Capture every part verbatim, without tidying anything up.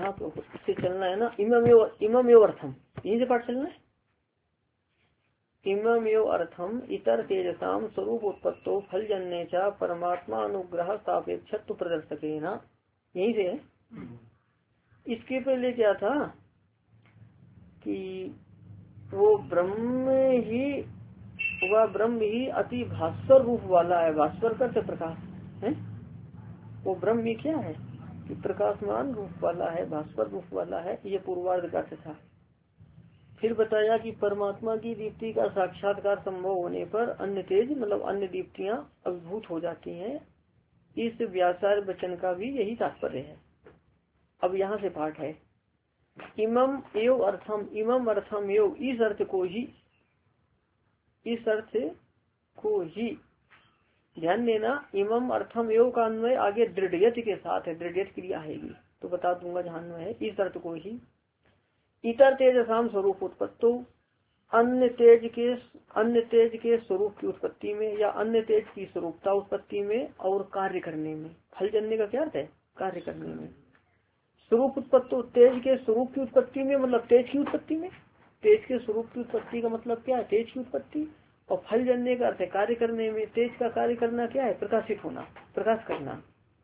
यहाँ पे से चलना है ना। इमम एव इमम एव अर्थम, यहीं से पाठ चलना है। इमम एव अर्थम इतर तेजसाम स्वरूप उत्पत्तो फल जन्य चा परमात्मा अनुग्रह सापेक्षत्व प्रदर्शके ना, यहीं से है। इसके पहले क्या था कि वो ब्रह्म ही वह ब्रह्म ही अति भास्वर रूप वाला है। भास्वर करते प्रकाश है, वो ब्रह्म ही क्या है कि प्रकाशमान रूप वाला है, भास्वर रूप वाला है। ये पूर्वार्ध का था। फिर बताया कि परमात्मा की दीप्ति का साक्षात्कार संभव होने पर अन्य तेज मतलब अन्य दीप्तियां अभिभूत हो जाती हैं। इस व्यासार वचन का भी यही तात्पर्य है। अब यहाँ से पाठ है इमम एव अर्थम, इमम अर्थम एव, इस अर्थ को ही, इस अर्थ को ही ध्यान देना। इमम अर्थम एव का अन्वय आगे दृढ़यत के साथ है, दृढ़यत क्रिया आएगी तो बता दूंगा जहाँ अन्वय है। इस अर्थ को ही इतर तेजसाम स्वरूप उत्पत्तो, अन्य तेज के अन्य तेज के स्वरूप की उत्पत्ति में या अन्य तेज की स्वरूपता उत्पत्ति में और कार्य करने में। फल जनने का क्या अर्थ है, कार्य करने में। स्वरूप उत्पत्तो, तेज के स्वरूप की उत्पत्ति में मतलब तेज की उत्पत्ति में। तेज के स्वरूप की उत्पत्ति का मतलब क्या है, तेज की उत्पत्ति। और फल जनने का अर्थ है कार्य करने में। तेज का कार्य करना क्या है, प्रकाशित होना, प्रकाश करना।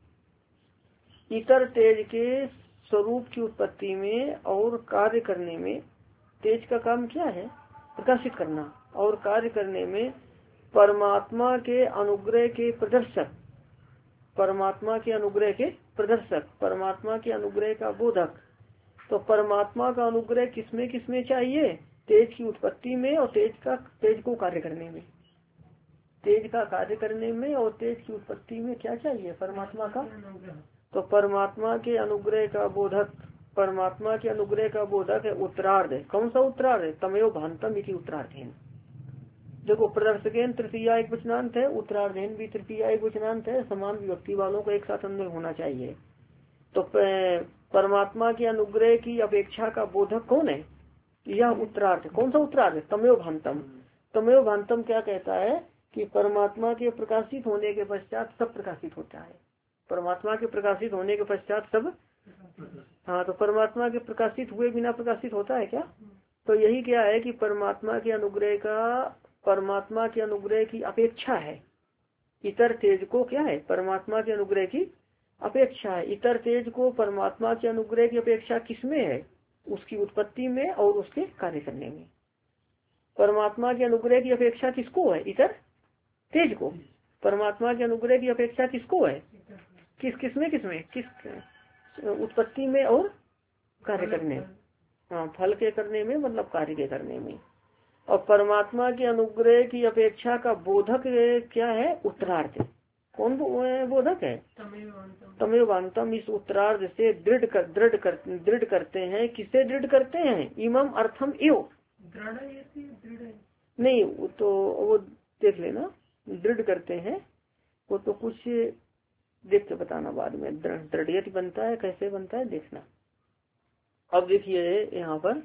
इतर तेज के स्वरूप की उत्पत्ति में और कार्य करने में। तेज का काम क्या है, प्रकाशित करना, और कार्य करने में परमात्मा के अनुग्रह के प्रदर्शक, परमात्मा के अनुग्रह के प्रदर्शक, परमात्मा के अनुग्रह का बोधक। तो परमात्मा का अनुग्रह किसमें किसमें चाहिए, तेज की उत्पत्ति में और तेज का तेज को कार्य करने में। तेज का कार्य करने में और तेज की उत्पत्ति में क्या चाहिए, परमात्मा का। तो परमात्मा के अनुग्रह का बोधक, परमात्मा के अनुग्रह का बोधक है उत्तरार्ध। कौन सा उत्तरार्ध है, तमेव भांतम इति उत्तरार्धेन। देखो प्रदर्शकेन तृतीया एक वचनांत है, उत्तरार्धेन भी तृतीया एक वचनांत है। समान विभक्ति वालों का एक साथ अन्वय होना चाहिए। तो परमात्मा के अनुग्रह की अपेक्षा का बोधक कौन है, यह उत्तरार्ध। कौन सा उत्तरार्ध, तमेव भांतम। तमेव भांतम क्या कहता है कि परमात्मा के प्रकाशित होने के पश्चात सब प्रकाशित होता है। परमात्मा के प्रकाशित होने के पश्चात सब, हाँ, तो परमात्मा के प्रकाशित हुए बिना प्रकाशित होता है क्या। तो यही क्या है कि परमात्मा के अनुग्रह का, परमात्मा के अनुग्रह की अपेक्षा है इतर तेज को। क्या है, परमात्मा के अनुग्रह की अपेक्षा है। इतर तेज को परमात्मा के अनुग्रह की अपेक्षा किसमें है, उसकी उत्पत्ति में और उसके कार्य करने में। परमात्मा के अनुग्रह की अपेक्षा किसको है, इतर तेज को। परमात्मा के अनुग्रह की अपेक्षा किसको है, किस किसमें किसमें किस उत्पत्ति में और कार्य करने, हाँ, फल के करने में मतलब कार्य के करने में। और परमात्मा के अनुग्रह की अपेक्षा का बोधक क्या है, उत्तरार्ध। कौन बोधक है, तमेव भांतम। इस उत्तरार्ध से दृढ़ कर दृढ़ कर दृढ़ करते हैं। किसे दृढ़ करते हैं, इमम अर्थम एव। नहीं वो तो वो देख लेना, दृढ़ करते हैं वो तो कुछ देख के बताना बाद में। दृढ़ बनता है, कैसे बनता है देखना। अब देखिए यहाँ पर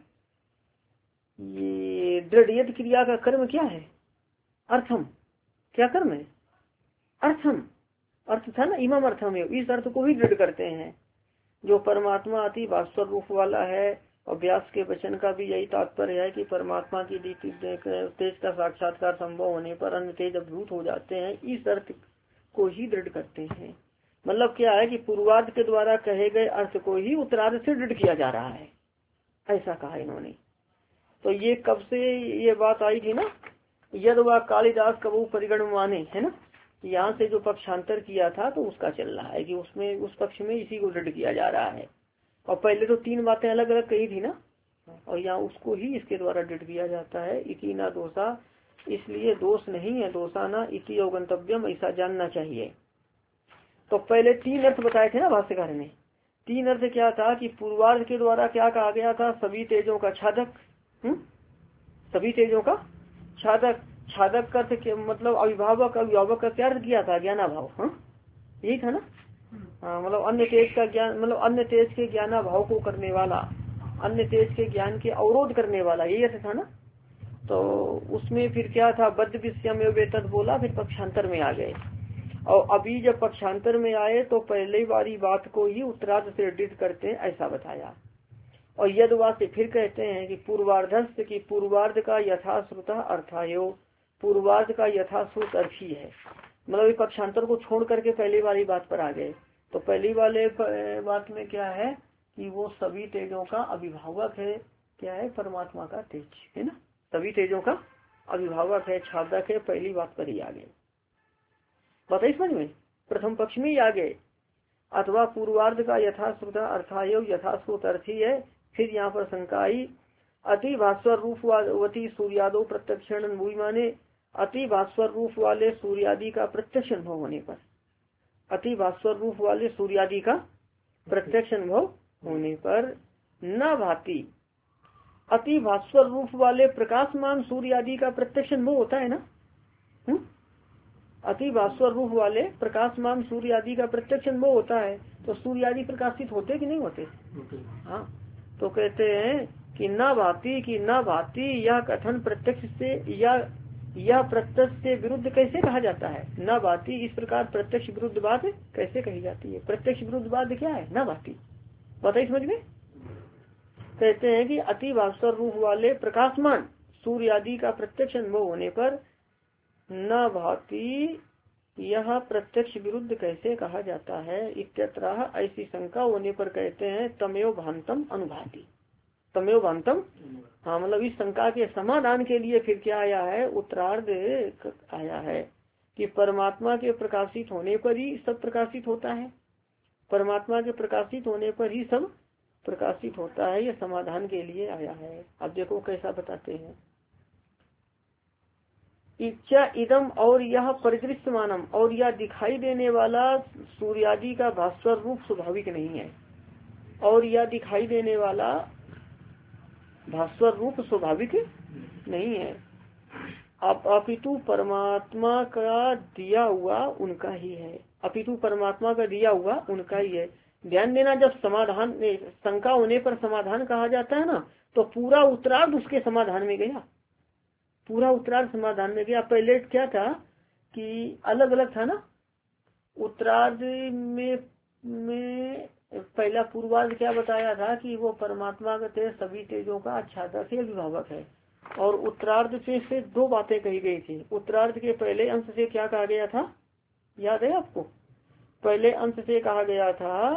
ये दृढ़ क्रिया का कर्म क्या है, अर्थम। क्या कर्म है, अर्थम। अर्थ था ना, इमम अर्थम है। इस अर्थ को ही दृढ़ करते हैं जो परमात्मा अति भास्वर रूप वाला है। और व्यास के वचन का भी यही तात्पर्य है कि परमात्मा की तेज का साक्षात्कार संभव होने पर अन्य तेज अभिभूत हो जाते हैं। इस अर्थ को ही दृढ़ करते हैं। मतलब क्या है कि पूर्वार्ध के द्वारा कहे गए अर्थ को ही उत्तरार्ध से दृढ़ किया जा रहा है, ऐसा कहा इन्होंने। तो ये कब से ये बात आई थी ना, यद व कालिदास कबू परिगण माने, है ना। यहाँ से जो पक्षांतर किया था तो उसका चल रहा है कि उसमें उस पक्ष में इसी को दृढ़ किया जा रहा है। और पहले तो तीन बातें अलग अलग कही थी ना, और यहाँ उसको ही इसके द्वारा दृढ़ किया जाता है। इति ना दोषा, इसलिए दोष नहीं है, दोषा ना इति अवगंतव्यम, ऐसा जानना चाहिए। तो पहले तीन अर्थ बताए थे ना भाष्यकार ने। तीन अर्थ क्या था कि पूर्वार्ध के द्वारा क्या कहा गया था, सभी तेजों का छादक, हम्म सभी तेजों का छादक। छादक अर्थ के मतलब अभिभावक, अभिभावक का क्या अर्थ किया था, ज्ञानाभाव, हाँ यही था ना। हाँ, मतलब अन्य तेज का ज्ञान, मतलब अन्य तेज के ज्ञानाभाव को करने वाला, अन्य तेज के ज्ञान के अवरोध करने वाला, यही अर्थ था ना। तो उसमें फिर क्या था, बद्ध विषयम एवं तद बोला, फिर पक्षांतर में आ गए। और अभी जब पक्षांतर में आए तो पहले वाली बात को ही उत्तरार्ध से एडिट करते हैं, ऐसा बताया। और यदवा से फिर कहते हैं कि पूर्वार्धस्थ की पूर्वार्ध का यथाश्रुत अर्थायो, पूर्वार्ध का यथाश्रुत अर्थ ही है। मतलब पक्षांतर को छोड़ करके पहली वाली बात पर आ गए। तो पहली वाले बात में क्या है कि वो सभी तेजों का अभिभावक है। क्या है? परमात्मा का तेज है ना, सभी तेजों का अभिभावक है, छादक है। पहली बात पर ही आ गए, बताइए समझ में, प्रथम पक्ष में ही आ गए। अथवा पूर्वार्ध का यथाश्रुत अर्थायो, यथाश्रुत अर्थ ही है। फिर यहाँ पर शंका आई, अति भास्वर रूपवती सूर्यादो प्रत्यक्षण अनुभवी माने, अति भास्वर रूप वाले सूर्यादि का प्रत्यक्ष अनुभव होने पर, अति भास्वर रूप वाले सूर्यादि का प्रत्यक्ष अनुभव होने पर न भाति, अति भास्वर रूप वाले प्रकाशमान सूर्यादि का प्रत्यक्ष अनुभव होता है ना। हुँ? अति भास्वर रूप वाले प्रकाशमान सूर्यादि का प्रत्यक्ष अनुभव होता है। तो सूर्यादि प्रकाशित होते कि नहीं होते? हाँ, तो कहते हैं कि न भाति की न भाति, यह कथन प्रत्यक्ष से या यह प्रत्यक्ष से विरुद्ध कैसे कहा जाता है? न भाति, इस प्रकार प्रत्यक्ष विरुद्ध बात कैसे कही जाती है? प्रत्यक्ष विरुद्ध बात क्या है? न भाति, बताइए समझ में। कहते हैं कि अति भास्वर रूप वाले प्रकाशमान सूर्य आदि का प्रत्यक्ष अनुभव होने पर न भाति, यह प्रत्यक्ष विरुद्ध कैसे कहा जाता है? इत्यत्र, ऐसी शंका होने पर कहते हैं तमेव भांतम अनुभाति, तमेव भांतम। हाँ, मतलब इस शंका के समाधान के लिए फिर क्या आया है? उत्तरार्ध आया है कि परमात्मा के प्रकाशित होने पर ही सब प्रकाशित होता है, परमात्मा के प्रकाशित होने पर ही सब प्रकाशित होता है। यह समाधान के लिए आया है। अब देखो कैसा बताते हैं। इच्छा इदम, और यह परिदृश्यमानम, और यह दिखाई देने वाला सूर्यादि का भास्वर रूप स्वाभाविक नहीं है, और यह दिखाई देने वाला भास्वर रूप स्वाभाविक नहीं है। अब अपितु परमात्मा का दिया हुआ उनका ही है, अपितु परमात्मा का दिया हुआ उनका ही है। ध्यान देना, जब समाधान शंका होने पर समाधान कहा जाता है ना, तो पूरा उत्तरार्ध उसके समाधान में गया, पूरा उत्तरार्ध समाधान में गया। पहले क्या था कि अलग अलग था ना, उत्तरार्ध में में पहला पूर्वार्ध क्या बताया था कि वो परमात्मा का तेज सभी तेजों का आच्छादक से अभिभावक है, और उत्तरार्ध से, से दो बातें कही गई थी। उत्तरार्ध के पहले अंश से क्या कहा गया था, याद है आपको? पहले अंश से कहा गया था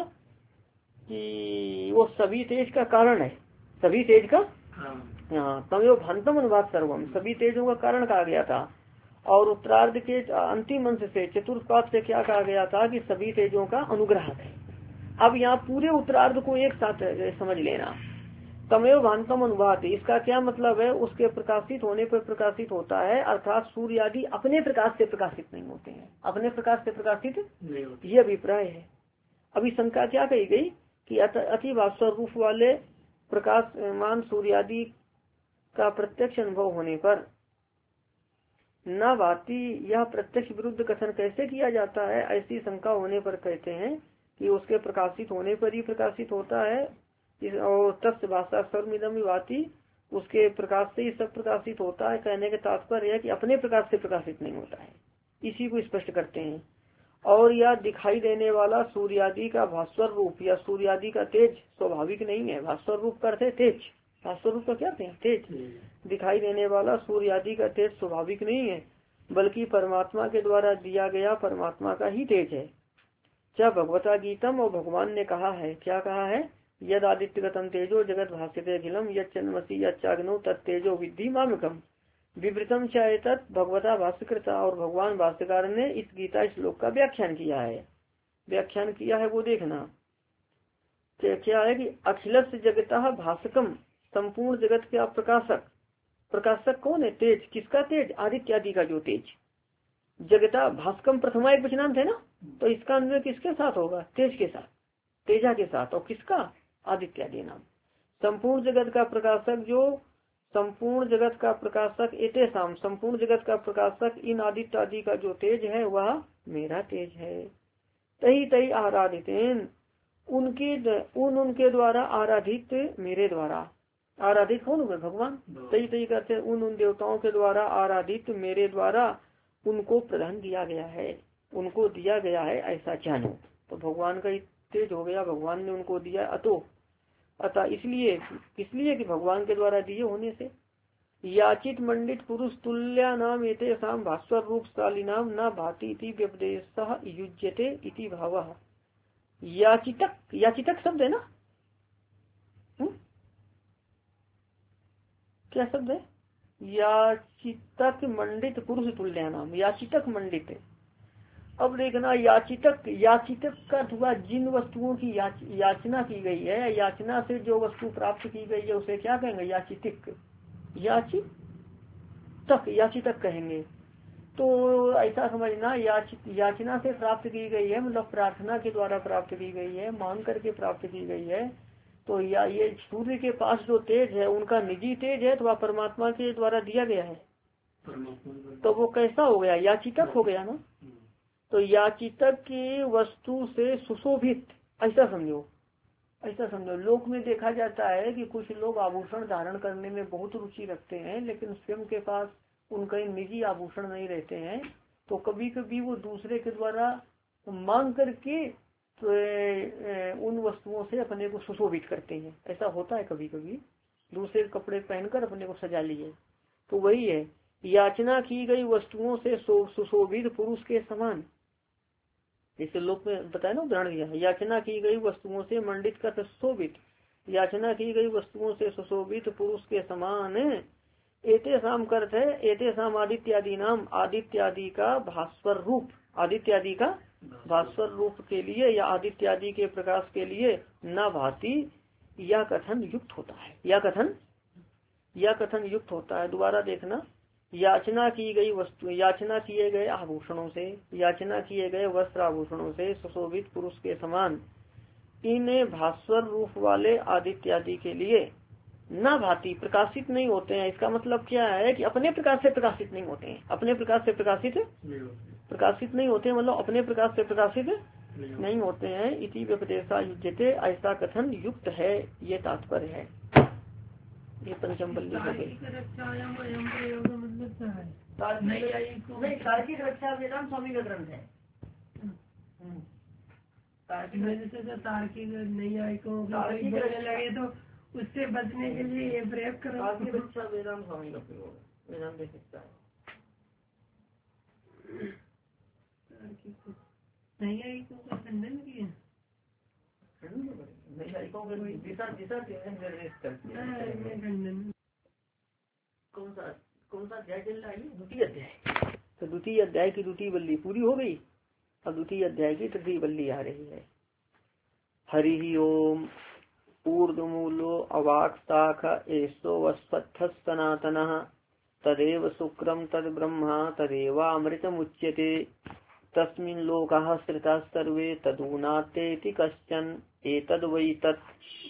कि वो सभी तेज का कारण है, सभी तेज का, हाँ, तमेव भांतम अनुवाद सर्वम, सभी तेजों का कारण कहा गया था। और उत्तरार्ध के अंतिम अंश से, चतुर्थ पाद से क्या कहा गया था कि सभी तेजों का अनुग्रह है। अब यहाँ पूरे उत्तरार्ध को एक साथ समझ लेना। तमेव भांतम अनुवाद, इसका क्या मतलब है? उसके प्रकाशित होने पर प्रकाशित होता है, अर्थात सूर्य आदि अपने प्रकाश से प्रकाशित नहीं होते हैं, अपने प्रकाश से प्रकाशित नहीं होते, ये अभिप्राय है। अभी शंका क्या कही गई कि अति भास्वर रूप वाले प्रकाशमान सूर्य आदि का प्रत्यक्ष अनुभव होने पर न भाति, यह प्रत्यक्ष विरुद्ध कथन कैसे किया जाता है? ऐसी शंका होने पर कहते हैं कि उसके प्रकाशित होने पर ही प्रकाशित होता है, और तस्य भाषा सर्वमिदं भाति, उसके प्रकाश से ही सब प्रकाशित होता है। कहने के तात्पर्य है कि अपने प्रकाश से प्रकाशित नहीं होता है, इसी को स्पष्ट करते हैं। और यह दिखाई देने वाला सूर्यादि का भास्वर रूप या सूर्यादि का तेज स्वाभाविक नहीं है। भास्वर रूप करते तेज, भास्वर रूप का क्या है? तेज। दिखाई देने वाला सूर्यादि का तेज स्वाभाविक नहीं है, बल्कि परमात्मा के द्वारा दिया गया परमात्मा का ही तेज है। क्या भगवता गीतम, और भगवान ने कहा है, क्या कहा है? यद आदित्यगतम तेजो जगत भास्यते अखिलम यद चंद्रमसी यज्ञो तत्तेजो विद्धि मामकम विवृतम चाहे तत् भगवता भाष्यकृता। और भगवान भाष्यकार ने इस गीता श्लोक का व्याख्यान किया है, व्याख्यान किया है वो देखना। क्या है कि अखिलस्य जगतः भास्कम, संपूर्ण जगत का प्रकाशक। प्रकाशक कौन है? तेज। किसका तेज? आदित्यादि का जो तेज। जगता भास्कम प्रथमा एक वचनांत है ना, तो इसका अन्वय किसके साथ होगा? तेज के साथ, तेजा के साथ। और किसका? आदित्यादि नाम। संपूर्ण जगत का प्रकाशक, जो संपूर्ण जगत का प्रकाशक एते शाम, संपूर्ण जगत का प्रकाशक इन आदित्य आदि का जो तेज है वह मेरा तेज है। तही तही आराधित, उनके उन उनके द्वारा आराधित, मेरे द्वारा आराधित कौन हुए? भगवान। तही तही करते उन उन देवताओं के द्वारा आराधित मेरे द्वारा उनको प्रदान किया गया है। उनको दिया गया है ऐसा जानो। तो भगवान का तेज हो गया, भगवान ने उनको दिया। अतो अतः इसलिए इसलिए कि भगवान के द्वारा दिए होने से याचित मंडित पुरुष तुल्या नाम एते साम भास्वर रूप शालिनाम न भाति इति व्यपदेशः युज्यते इति भावः। याचितक, याचितक शब्द है ना, हुँ? क्या शब्द है? याचितक मंडित पुरुष तुल्या नाम, याचितक मंडित। अब देखना याचितक, याचितक का हुआ जिन वस्तुओं की याच, याचना की गई है, याचना से जो वस्तु प्राप्त की गई है उसे क्या कहेंगे? याचितिक, याचितक, याचितक कहेंगे। तो ऐसा समझना याच, याचना से प्राप्त की गई है मतलब प्रार्थना के द्वारा प्राप्त की गई है, मांग करके प्राप्त की गई है। तो या ये सूर्य के पास जो तेज है उनका निजी तेज है, तो वह परमात्मा के द्वारा दिया गया है, तो वो कैसा हो गया? याचितक हो गया ना। तो याचितक की वस्तु से सुशोभित, ऐसा समझो, ऐसा समझो। लोक में देखा जाता है कि कुछ लोग आभूषण धारण करने में बहुत रुचि रखते हैं, लेकिन स्वयं के पास उनका निजी आभूषण नहीं रहते हैं, तो कभी कभी वो दूसरे के द्वारा मांग करके तो उन वस्तुओं से अपने को सुशोभित करते हैं। ऐसा होता है कभी कभी, दूसरे कपड़े पहनकर अपने को सजा लिए। तो वही है, याचना की गई वस्तुओं से सुशोभित पुरुष के समान, जैसे लोक में बताया ना, उदाहरण दिया। याचना की गई वस्तुओं से मंडित का सुशोभित, याचना की गई वस्तुओं से सुशोभित पुरुष के समान। एते शाम करते है, एते शाम आदित्यादि नाम, आदित्यादि का भास्वर रूप, आदित्यादि का भास्वर रूप के लिए या आदित्यादि के प्रकाश के लिए न भांति या कथन युक्त होता है, या कथन या कथन युक्त होता है। दोबारा देखना, याचना की गई वस्तु, याचना किए गए आभूषणों से, याचना किए गए वस्त्र आभूषणों से सुशोभित पुरुष के समान इन भास्वर रूप वाले आदित्यादि के लिए न भांति प्रकाशित नहीं होते हैं। इसका मतलब क्या है कि अपने प्रकाश से प्रकाशित नहीं होते हैं, अपने प्रकाश से प्रकाशित प्रकाशित नहीं होते, मतलब अपने प्रकाश से प्रकाशित नहीं होते हैं। इति व्यपदेशा युज्यते, ऐसा कथन युक्त है, ये तात्पर्य है। ये पंचम बल्ली हो गई। तार्किक रक्षा वेदांत स्वामी का ग्रंथ है। तार्किक नैयायिकों लगे तो उससे बचने के लिए ये प्रयोग करो। तार्किक रक्षा वेदांत स्वामी का प्रयोग वेदांत दे सकता है। नैयायिकों का खंडन किया, दिशा दिशा निर्देश करती है। कौन सा कौन सा अध्याय चल रहा है? द्वितीय अध्याय। तो द्वितीय अध्याय की द्वितीय बल्ली पूरी हो गई, अब द्वितीय अध्याय की तृतीय बल्ली आ रही है। हरि ओम। ऊर्ध्वमूलो अवाक् शाख एषो वस्वत्थ सनातनः तदेव शुक्रम तद ब्रह्मा तदेवामृतमुच्यते तस्मिन् लोकाः श्रिताः सर्वे तदूनाते कश्चन एतद् वै तत्।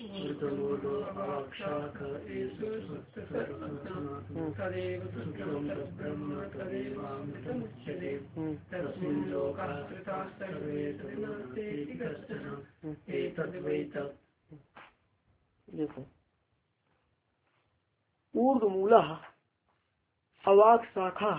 देखो, ऊर्ध्वमूलः अवाक् शाखा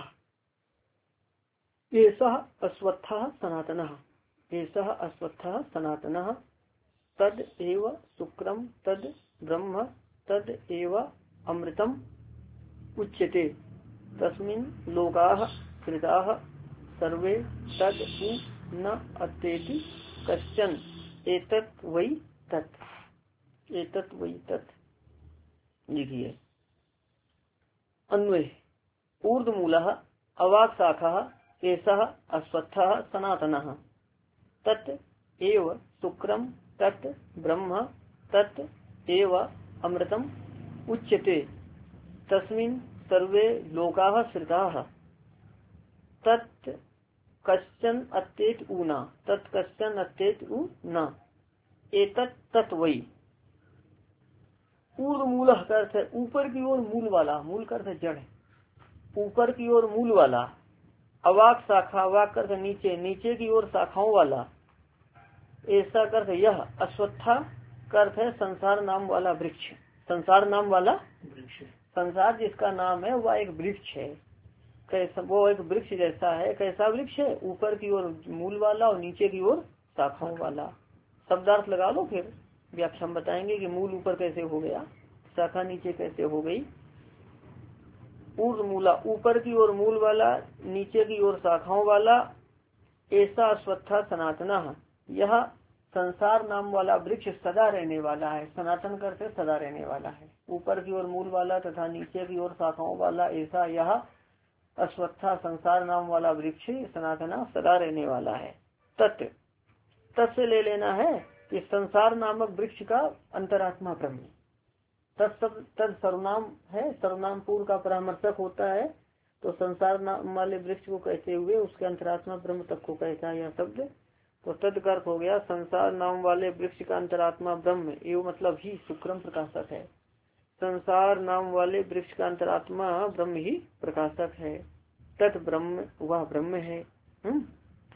एषः अश्वत्थः सनातनः, एषः अश्वत्थः सनातनः तद एव शुक्रम तद ब्रह्म तद एव अमृतम उच्यते तस्मिन् लोकाः श्रिताः सर्वे तद उ न अत्येति कश्चन एतत् वै तत्, एतत् वै तत्। लिखिए अन्वय। ऊर्ध्वमूलः अवाक् शाखः एषः अश्वत्थः सनातनः तत् एव शुक्रम तत् ब्रह्म तत् एव अमृतम उच्यते तस्मिन् सर्वे लोकाः श्रिताः तत् कश्चन अत्येत उ न, तत् कश्चन अत्येत उ न एतत् तत् वै। ऊर्ध्वमूलः का अर्थ है ऊपर की ओर मूल वाला, मूल का अर्थ है जड़, ऊपर की ओर मूल वाला। अवाक् शाखा, अवाक् अर्थ नीचे, नीचे की ओर शाखाओं वाला। ऐसा अर्थ यह अश्वत्था का अर्थ है संसार नाम वाला वृक्ष, संसार नाम वाला वृक्ष। संसार जिसका नाम है वह एक वृक्ष है। कैसा, वो एक वृक्ष जैसा है। कैसा वृक्ष है? ऊपर की ओर मूल वाला और नीचे की ओर शाखाओं वाला। शब्दार्थ लगा लो, फिर व्याख्या हम बताएंगे कि मूल ऊपर कैसे हो गया, शाखा नीचे कैसे हो गई। ऊर्ध्व मूला, ऊपर की ओर मूल वाला, नीचे की ओर शाखाओं वाला। ऐसा अश्वत्था सनातना, यह संसार नाम वाला वृक्ष सदा रहने वाला है। सनातन करते सदा रहने वाला है। ऊपर की ओर मूल वाला तथा नीचे की ओर शाखाओं वाला ऐसा यह अश्वत्था संसार नाम वाला वृक्ष सनातना सदा रहने वाला है। तत् तत् से ले लेना है कि संसार नामक वृक्ष का अंतरात्मा ब्रह्म। तत् तत् सर्वनाम है, सर्वनाम पूर्व का परामर्शक होता है। तो संसार नाम वाले वृक्ष को कहते हुए उसके अंतरात्मा ब्रह्म तक को कहता है यह शब्द। तो तद का अर्थ हो गया संसार नाम वाले वृक्ष का अंतरात्मा ब्रह्म, एवं मतलब ही सुक्रम प्रकाशक है। संसार नाम वाले वृक्ष का अंतरात्मा ब्रह्म ही प्रकाशक है। तत् ब्रह्म, वह ब्रह्म है, हम्म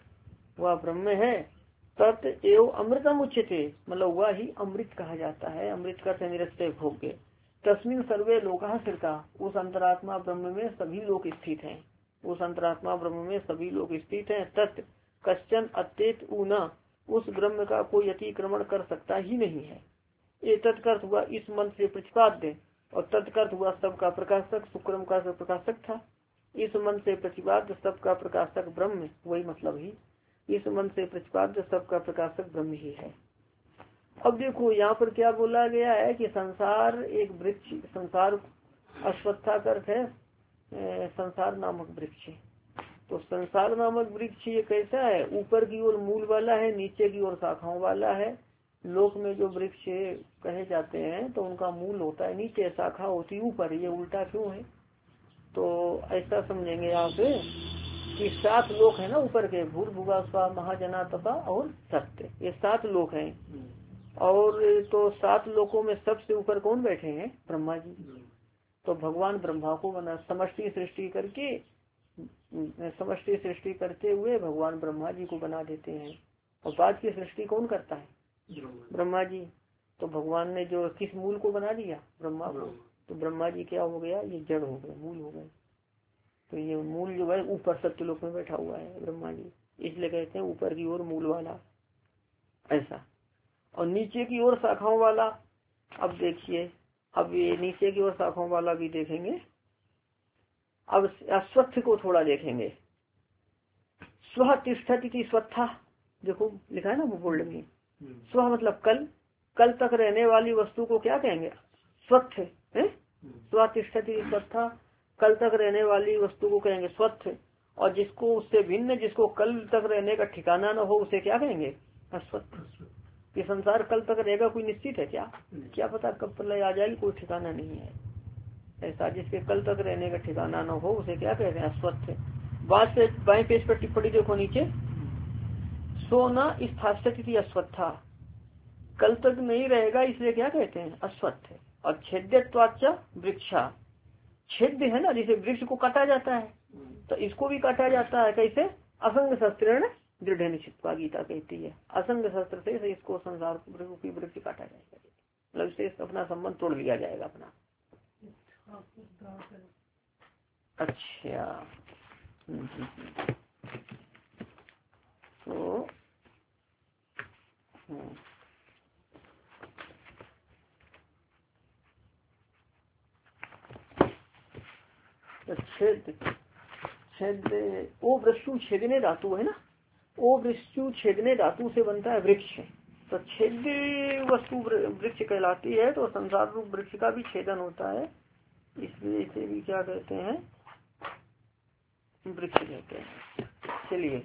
वह ब्रह्म है। तत् एवं अमृतम उच्यते, मतलब वह ही अमृत कहा जाता है। अमृत का निरस्ते भोग्य। तस्मिन सर्वे लोका स्थिता, उस अंतरात्मा ब्रह्म में सभी लोग स्थित हैं। उस अंतरात्मा ब्रह्म में सभी लोग स्थित हैं। तत् कश्चन अत्येत ऊना, उस ब्रह्म का कोई अतिक्रमण कर सकता ही नहीं है। ये तत्कर्थ हुआ इस मंत्र से प्रतिपाद्य, और तत्कर्थ हुआ सबका प्रकाशक, शुक्रम का प्रकाशक था। इस मंत्र से प्रतिपाद्य सबका प्रकाशक ब्रह्म, वही मतलब ही इस मंत्र से प्रतिपाद्य सबका प्रकाशक ब्रह्म ही है। अब देखो यहाँ पर क्या बोला गया है कि संसार एक वृक्ष, संसार अश्वत्था का अर्थ है संसार नामक वृक्ष। तो संसार नामक वृक्ष ये कैसा है? ऊपर की ओर मूल वाला है, नीचे की ओर शाखाओं वाला है। लोक में जो वृक्ष कहे जाते हैं तो उनका मूल होता है नीचे, शाखा होती ऊपर। ये उल्टा क्यों है? तो ऐसा समझेंगे यहाँ पे कि सात लोक है ना ऊपर के, भूर भुगा स्वा महाजना तपा और सत्य, ये सात लोक हैं। और तो सात लोकों में सबसे ऊपर कौन बैठे हैं? ब्रह्मा जी। तो भगवान ब्रह्मा को बना, समष्टि सृष्टि करके, समष्टि सृष्टि करते हुए भगवान ब्रह्मा जी को बना देते हैं। और बाद की सृष्टि कौन करता है? ब्रह्मा जी। तो भगवान ने जो किस मूल को बना दिया? ब्रह्मा को। तो ब्रह्मा जी क्या हो गया? ये जड़ हो गए, मूल हो गए। तो ये मूल जो है ऊपर सत्यलोक में बैठा हुआ है ब्रह्मा जी, इसलिए कहते हैं ऊपर की ओर मूल वाला, ऐसा। और नीचे की ओर शाखाओं वाला। अब देखिए, अब ये नीचे की ओर शाखाओं वाला भी देखेंगे। अब अश्वत्थ को थोड़ा देखेंगे। स्व तिष्ठति की स्वत्था, देखो लिखा है ना वो बोल्ड में। स्व मतलब कल, कल तक रहने वाली वस्तु को क्या कहेंगे? स्वत्थ है। स्व तिष्ठति स्वत्था, कल तक रहने वाली वस्तु को कहेंगे स्वत्थ। और जिसको उससे भिन्न, जिसको कल तक रहने का ठिकाना न हो, उसे क्या कहेंगे? अश्वत्थ। ये संसार कल तक रहेगा कोई निश्चित है क्या? क्या पता कब प्रलय आ जाएगी, कोई ठिकाना नहीं है। ऐसा जिसके कल तक रहने का ठिकाना न हो उसे क्या कहते हैं? अश्वत्थ। बाद से बाएं पेज पर टिप्पणी देखो नीचे, सो न स्थास्यति अश्वत्था, कल तक नहीं रहेगा इसलिए क्या कहते हैं? अश्वत्थ। और छेद्यत्वाच्च वृक्षा, छेद है ना, जिसे वृक्ष को काटा जाता है, तो इसको भी काटा जाता है। कैसे? असंग शस्त्रेण दृढ़ निश्चित्वा, गीता कहती है। असंग शस्त्र से इसको संसार रूपी वृक्ष काटा जाएगा, मतलब इससे अपना संबंध तोड़ लिया जाएगा अपना। अच्छा, तो छेद छेद ओ वृक्षु छेदने धातु है ना, ओ वृक्षु छेदने धातु से बनता है वृक्ष। तो छेद वस्तु वृक्ष कहलाती है। तो संसार रूप वृक्ष का भी छेदन होता है, इसलिए इसे भी क्या कहते हैं? वृक्ष कहते हैं। चलिए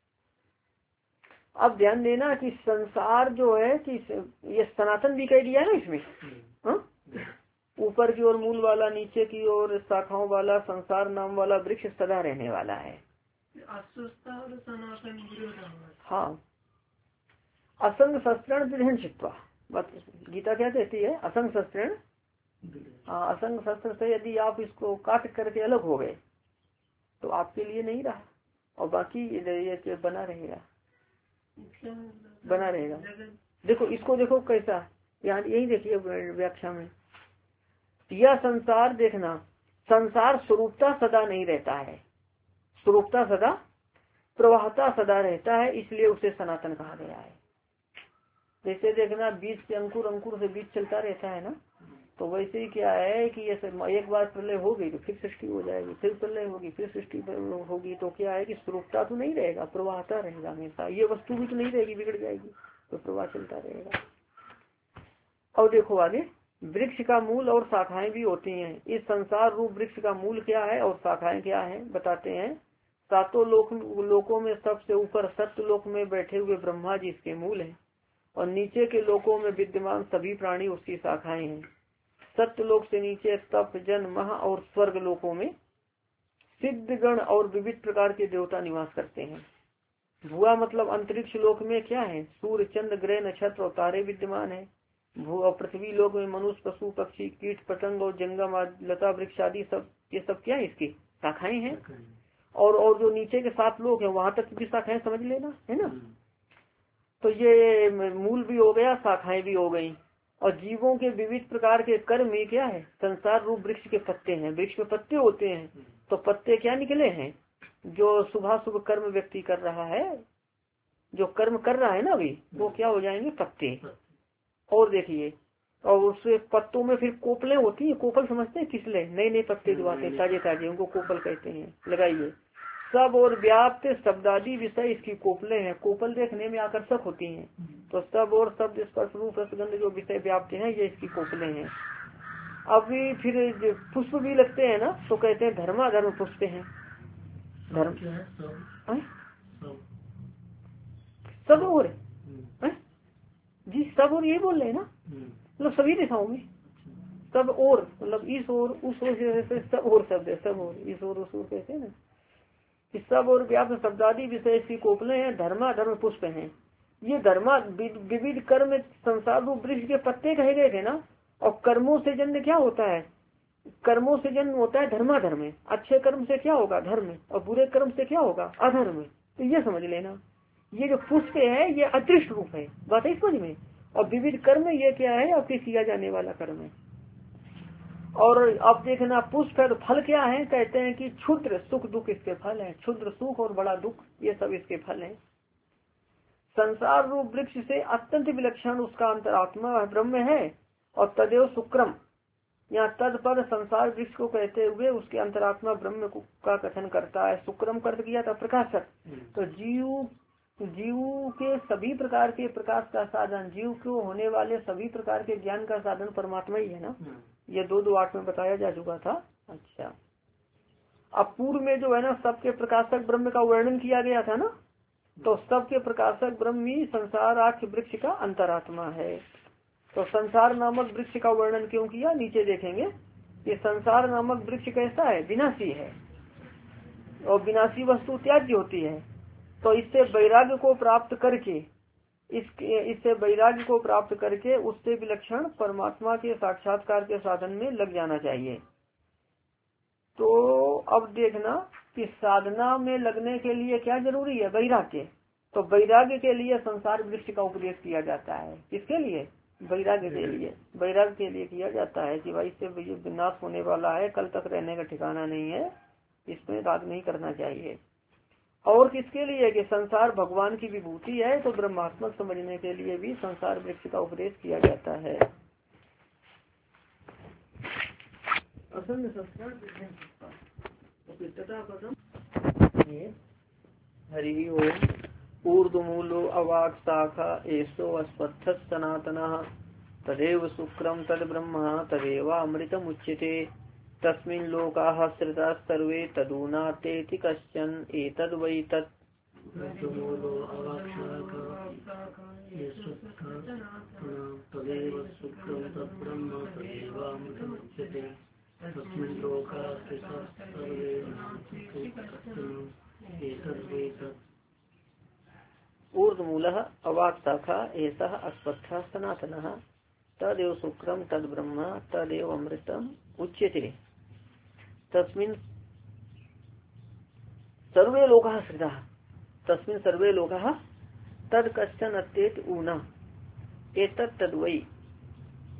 अब ध्यान देना कि संसार जो है कि ये सनातन भी कह दिया ना इसमें। ऊपर की ओर मूल वाला, नीचे की ओर शाखाओं वाला संसार नाम वाला वृक्ष सदा रहने वाला है। और सनातन, हाँ, असंग शस्त्रण दृढ़ चित्वा, गीता क्या कहती है? असंग शस्त्रण। हाँ, असंग शस्त्र से यदि आप इसको काट करके अलग हो गए तो आपके लिए नहीं रहा, और बाकी ये बना रहेगा, बना रहेगा। देखो इसको, देखो कैसा, यहाँ यही देखिए व्याख्या में, यह संसार देखना, संसार स्वरूपता सदा नहीं रहता है। स्वरूपता सदा प्रवाहता सदा रहता है, इसलिए उसे सनातन कहा गया है। जैसे देखना बीज से अंकुर, अंकुर से बीज चलता रहता है ना, तो वैसे ही क्या है कि ये एक बार प्रलय हो गई तो फिर सृष्टि हो जाएगी, फिर प्रलय होगी फिर सृष्टि होगी, तो क्या है कि स्वरूपता तो नहीं रहेगा, प्रवाहता रहेगा हमेशा। ये वस्तु भी तो नहीं रहेगी, बिगड़ जाएगी, तो प्रवाह चलता रहेगा। और देखो आगे, वृक्ष का मूल और शाखाएं भी होती हैं। इस संसार रूप वृक्ष का मूल क्या है और शाखाएं क्या है बताते हैं। सातों लोक लोकों में सबसे ऊपर सत्य लोक में बैठे हुए ब्रह्मा जी इसके मूल हैं, और नीचे के लोकों में विद्यमान सभी प्राणी उसकी शाखाएं हैं। सत्य लोक से नीचे तप, जन, महा और स्वर्ग लोकों में सिद्ध गण और विविध प्रकार के देवता निवास करते हैं। भुआ मतलब अंतरिक्ष लोक में क्या है, सूर्य, चंद्र, ग्रह, नक्षत्र और तारे विद्यमान है। भू और पृथ्वी लोक में मनुष्य, पशु, पक्षी, कीट, पतंग और जंगम, लता, वृक्ष आदि सब, ये सब क्या है इसकी शाखाएं हैं। और और जो नीचे के सात लोग हैं वहां तक भी शाखाएं समझ लेना है ना। तो ये मूल भी हो गया, शाखाएं भी हो गई। और जीवों के विविध प्रकार के कर्म ही क्या है, संसार रूप वृक्ष के पत्ते हैं। वृक्ष में पत्ते होते हैं, तो पत्ते क्या निकले हैं, जो शुभ शुभ कर्म व्यक्ति कर रहा है, जो कर्म कर रहा है ना अभी, वो क्या हो जाएंगे, पत्ते। और देखिए, और उससे पत्तों में फिर कोपलें होती है। कोपल समझते हैं, किसले, नए नए पत्ते जो आते हैं ताजे ताजे, उनको कोपल कहते हैं। लगाइए, सब और व्याप्त शब्दादि विषय इसकी कोपले हैं। कोपल देखने में आकर्षक होती हैं, तो सब और शब्द स्पर्श रूप रसगंध जो विषय व्याप्त हैं ये इसकी कोपले हैं। अभी फिर पुष्प भी लगते हैं ना, तो कहते हैं धर्माधर्म पुष्प हैं। धर्म सब और जी, सब और ये बोल रहे हैं ना, मतलब सभी दिशाओं में सब और, मतलब इस और उस और से सब और शब्द है, सब और इस और उस और कहते हैं ना। इस सब और व्याप्त शब्दादि विषय की कोपले हैं, धर्मा धर्म पुष्प हैं। ये धर्मा विविध कर्म संसार रूप वृक्ष के पत्ते कहे गए थे ना। और कर्मों से जन्म क्या होता है, कर्मों से जन्म होता है धर्माधर्म। अच्छे कर्म से क्या होगा, धर्म, और बुरे कर्म से क्या होगा, अधर्म। तो ये समझ लेना, ये जो पुष्प है ये अदृष्ट रूप है, बात है समझ में। और विविध कर्म ये क्या है, आपके किया जाने वाला कर्म है। और अब देखना पुष्प है तो फल क्या है, कहते हैं कि क्षुद्र सुख दुख इसके फल है। क्षुद्र सुख और बड़ा दुख ये सब इसके फल है। संसार रूप वृक्ष से अत्यंत विलक्षण उसका अंतरात्मा ब्रह्म है। और तदेव शुक्रम, यहाँ तद पद संसार वृक्ष को कहते हुए उसके अंतरात्मा ब्रह्म का कथन करता है। शुक्रम कर किया था प्रकाशक, तो जीव जीव के सभी प्रकार के प्रकाश का साधन, जीव को होने वाले सभी प्रकार के ज्ञान का साधन परमात्मा ही है ना। ये दो दो आठ में बताया जा चुका था। अच्छा, अब पूर्व में जो है ना सबके प्रकाशक ब्रह्म का वर्णन किया गया था ना, तो सबके प्रकाशक ब्रह्म ही संसार आख्य वृक्ष का अंतरात्मा है। तो संसार नामक वृक्ष का वर्णन क्यों किया, नीचे देखेंगे। ये संसार नामक वृक्ष कैसा है, विनाशी है, और विनाशी वस्तु त्याज्य होती है। तो इससे वैराग्य को प्राप्त करके इसके इससे वैराग्य को प्राप्त करके उससे विलक्षण परमात्मा के साक्षात्कार के साधन में लग जाना चाहिए। तो अब देखना कि साधना में लगने के लिए क्या जरूरी है, वैराग्य। तो वैराग्य के लिए संसार वृक्ष का उपदेश किया जाता है। किसके लिए, वैराग्य के लिए। वैराग्य के लिए किया जाता है कि भाई इससे विनाश होने वाला है, कल तक रहने का ठिकाना नहीं है, इसमें राग नहीं करना चाहिए। और किसके लिए, कि संसार भगवान की विभूति है, तो ब्रह्मात्मक समझने के लिए भी संसार वृक्ष का उपदेश किया जाता है। असल में संस्कार हरि ओम। ऊर्ध्वमूलो अवाक् शाखा एषो अस्पत्थ सनातनः तदेव शुक्रम तद ब्रह्म तदेवामृतम् उच्यते तस्मिन् लोकाः श्रिताः सर्वे तदूनातेति कश्चन एतद् वै तत्। ऊर्ध्वमूलः अवाक् शाखा एषः अस्पत्थः सनातनः तदेव शुक्रम तद ब्रह्म तदेव अमृतम् उच्यते तस्मिन् सर्वे लोकाः श्रिताः तस्मिन् सर्वे लोकाः तद कश्चन अत्येत ऊना एतत् तद्वै।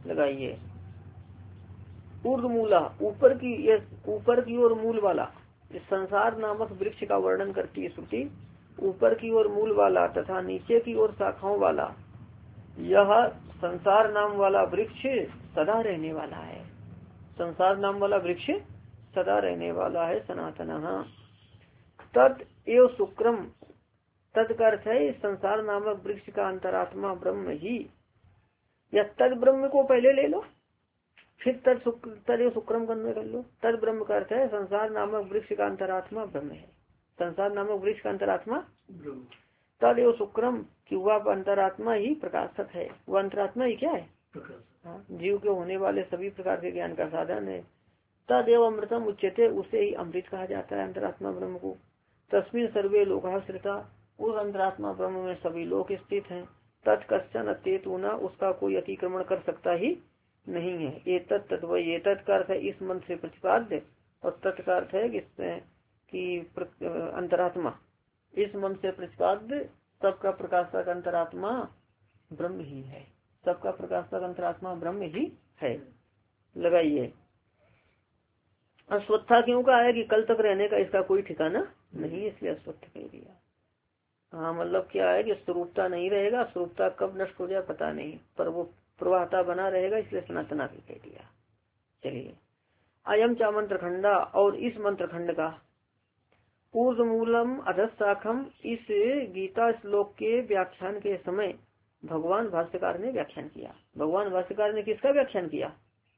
लगाइए, ऊर्ध्वमूला ऊपर की, ऊपर की ओर मूल वाला, इस संसार नामक वृक्ष का वर्णन करती है श्रुति, ऊपर की ओर मूल वाला तथा नीचे की ओर शाखाओं वाला यह संसार नाम वाला वृक्ष सदा रहने वाला है। संसार नाम वाला वृक्ष सदा रहने वाला है, सनातन। तत् एव शुक्रम, तद का अर्थ है इस संसार नामक वृक्ष का अंतरात्मा ब्रह्म ही, या तद ब्रह्म को पहले ले लो फिर तद तद शुक्रम कर लो। तद ब्रह्म का अर्थ है संसार नामक वृक्ष का अंतरात्मा ब्रह्म है। संसार नामक वृक्ष का अंतरात्मा तद एव शुक्रम कि वह अंतरात्मा ही प्रकाशक है। वह अंतरात्मा ही क्या है? हाँ, जीव के होने वाले सभी प्रकार के ज्ञान का साधन है। तदेव अमृतम उच्यते, उसे ही अमृत कहा जाता है अंतरात्मा ब्रह्म को। तस्मिन सर्वे लोकाश्रिता, उस अंतरात्मा ब्रह्म में सभी लोग स्थित हैं। तत्कर्षण अत्येतुना, उसका कोई अतिक्रमण कर सकता ही नहीं है। ये तत्व ये तत्कार है इस मंत्र से प्रतिपाद्य, और तत्कार है कि अंतरात्मा इस मंत्र से प्रतिपाद्य सबका प्रकाशक अंतरात्मा ब्रह्म ही है। सबका प्रकाशक अंतरात्मा ब्रह्म ही है। लगाइए अश्वत्था क्यों कहा है कि कल तक रहने का इसका कोई ठिकाना नहीं, इसलिए अश्वत्थ कह दिया। हाँ, मतलब क्या है कि स्वरूपता नहीं रहेगा, स्वरूपता कब नष्ट हो जाए पता नहीं, पर वो प्रवाहता बना रहेगा, इसलिए सनातना भी कह दिया। चलिए अयम चा मंत्र खंडा, और इस मंत्र खंड का ऊर्ध्व मूलम अधशाखम, इस गीता श्लोक के व्याख्यान के समय भगवान भाष्यकार ने व्याख्यान किया। भगवान भाष्यकार ने किसका व्याख्यान किया?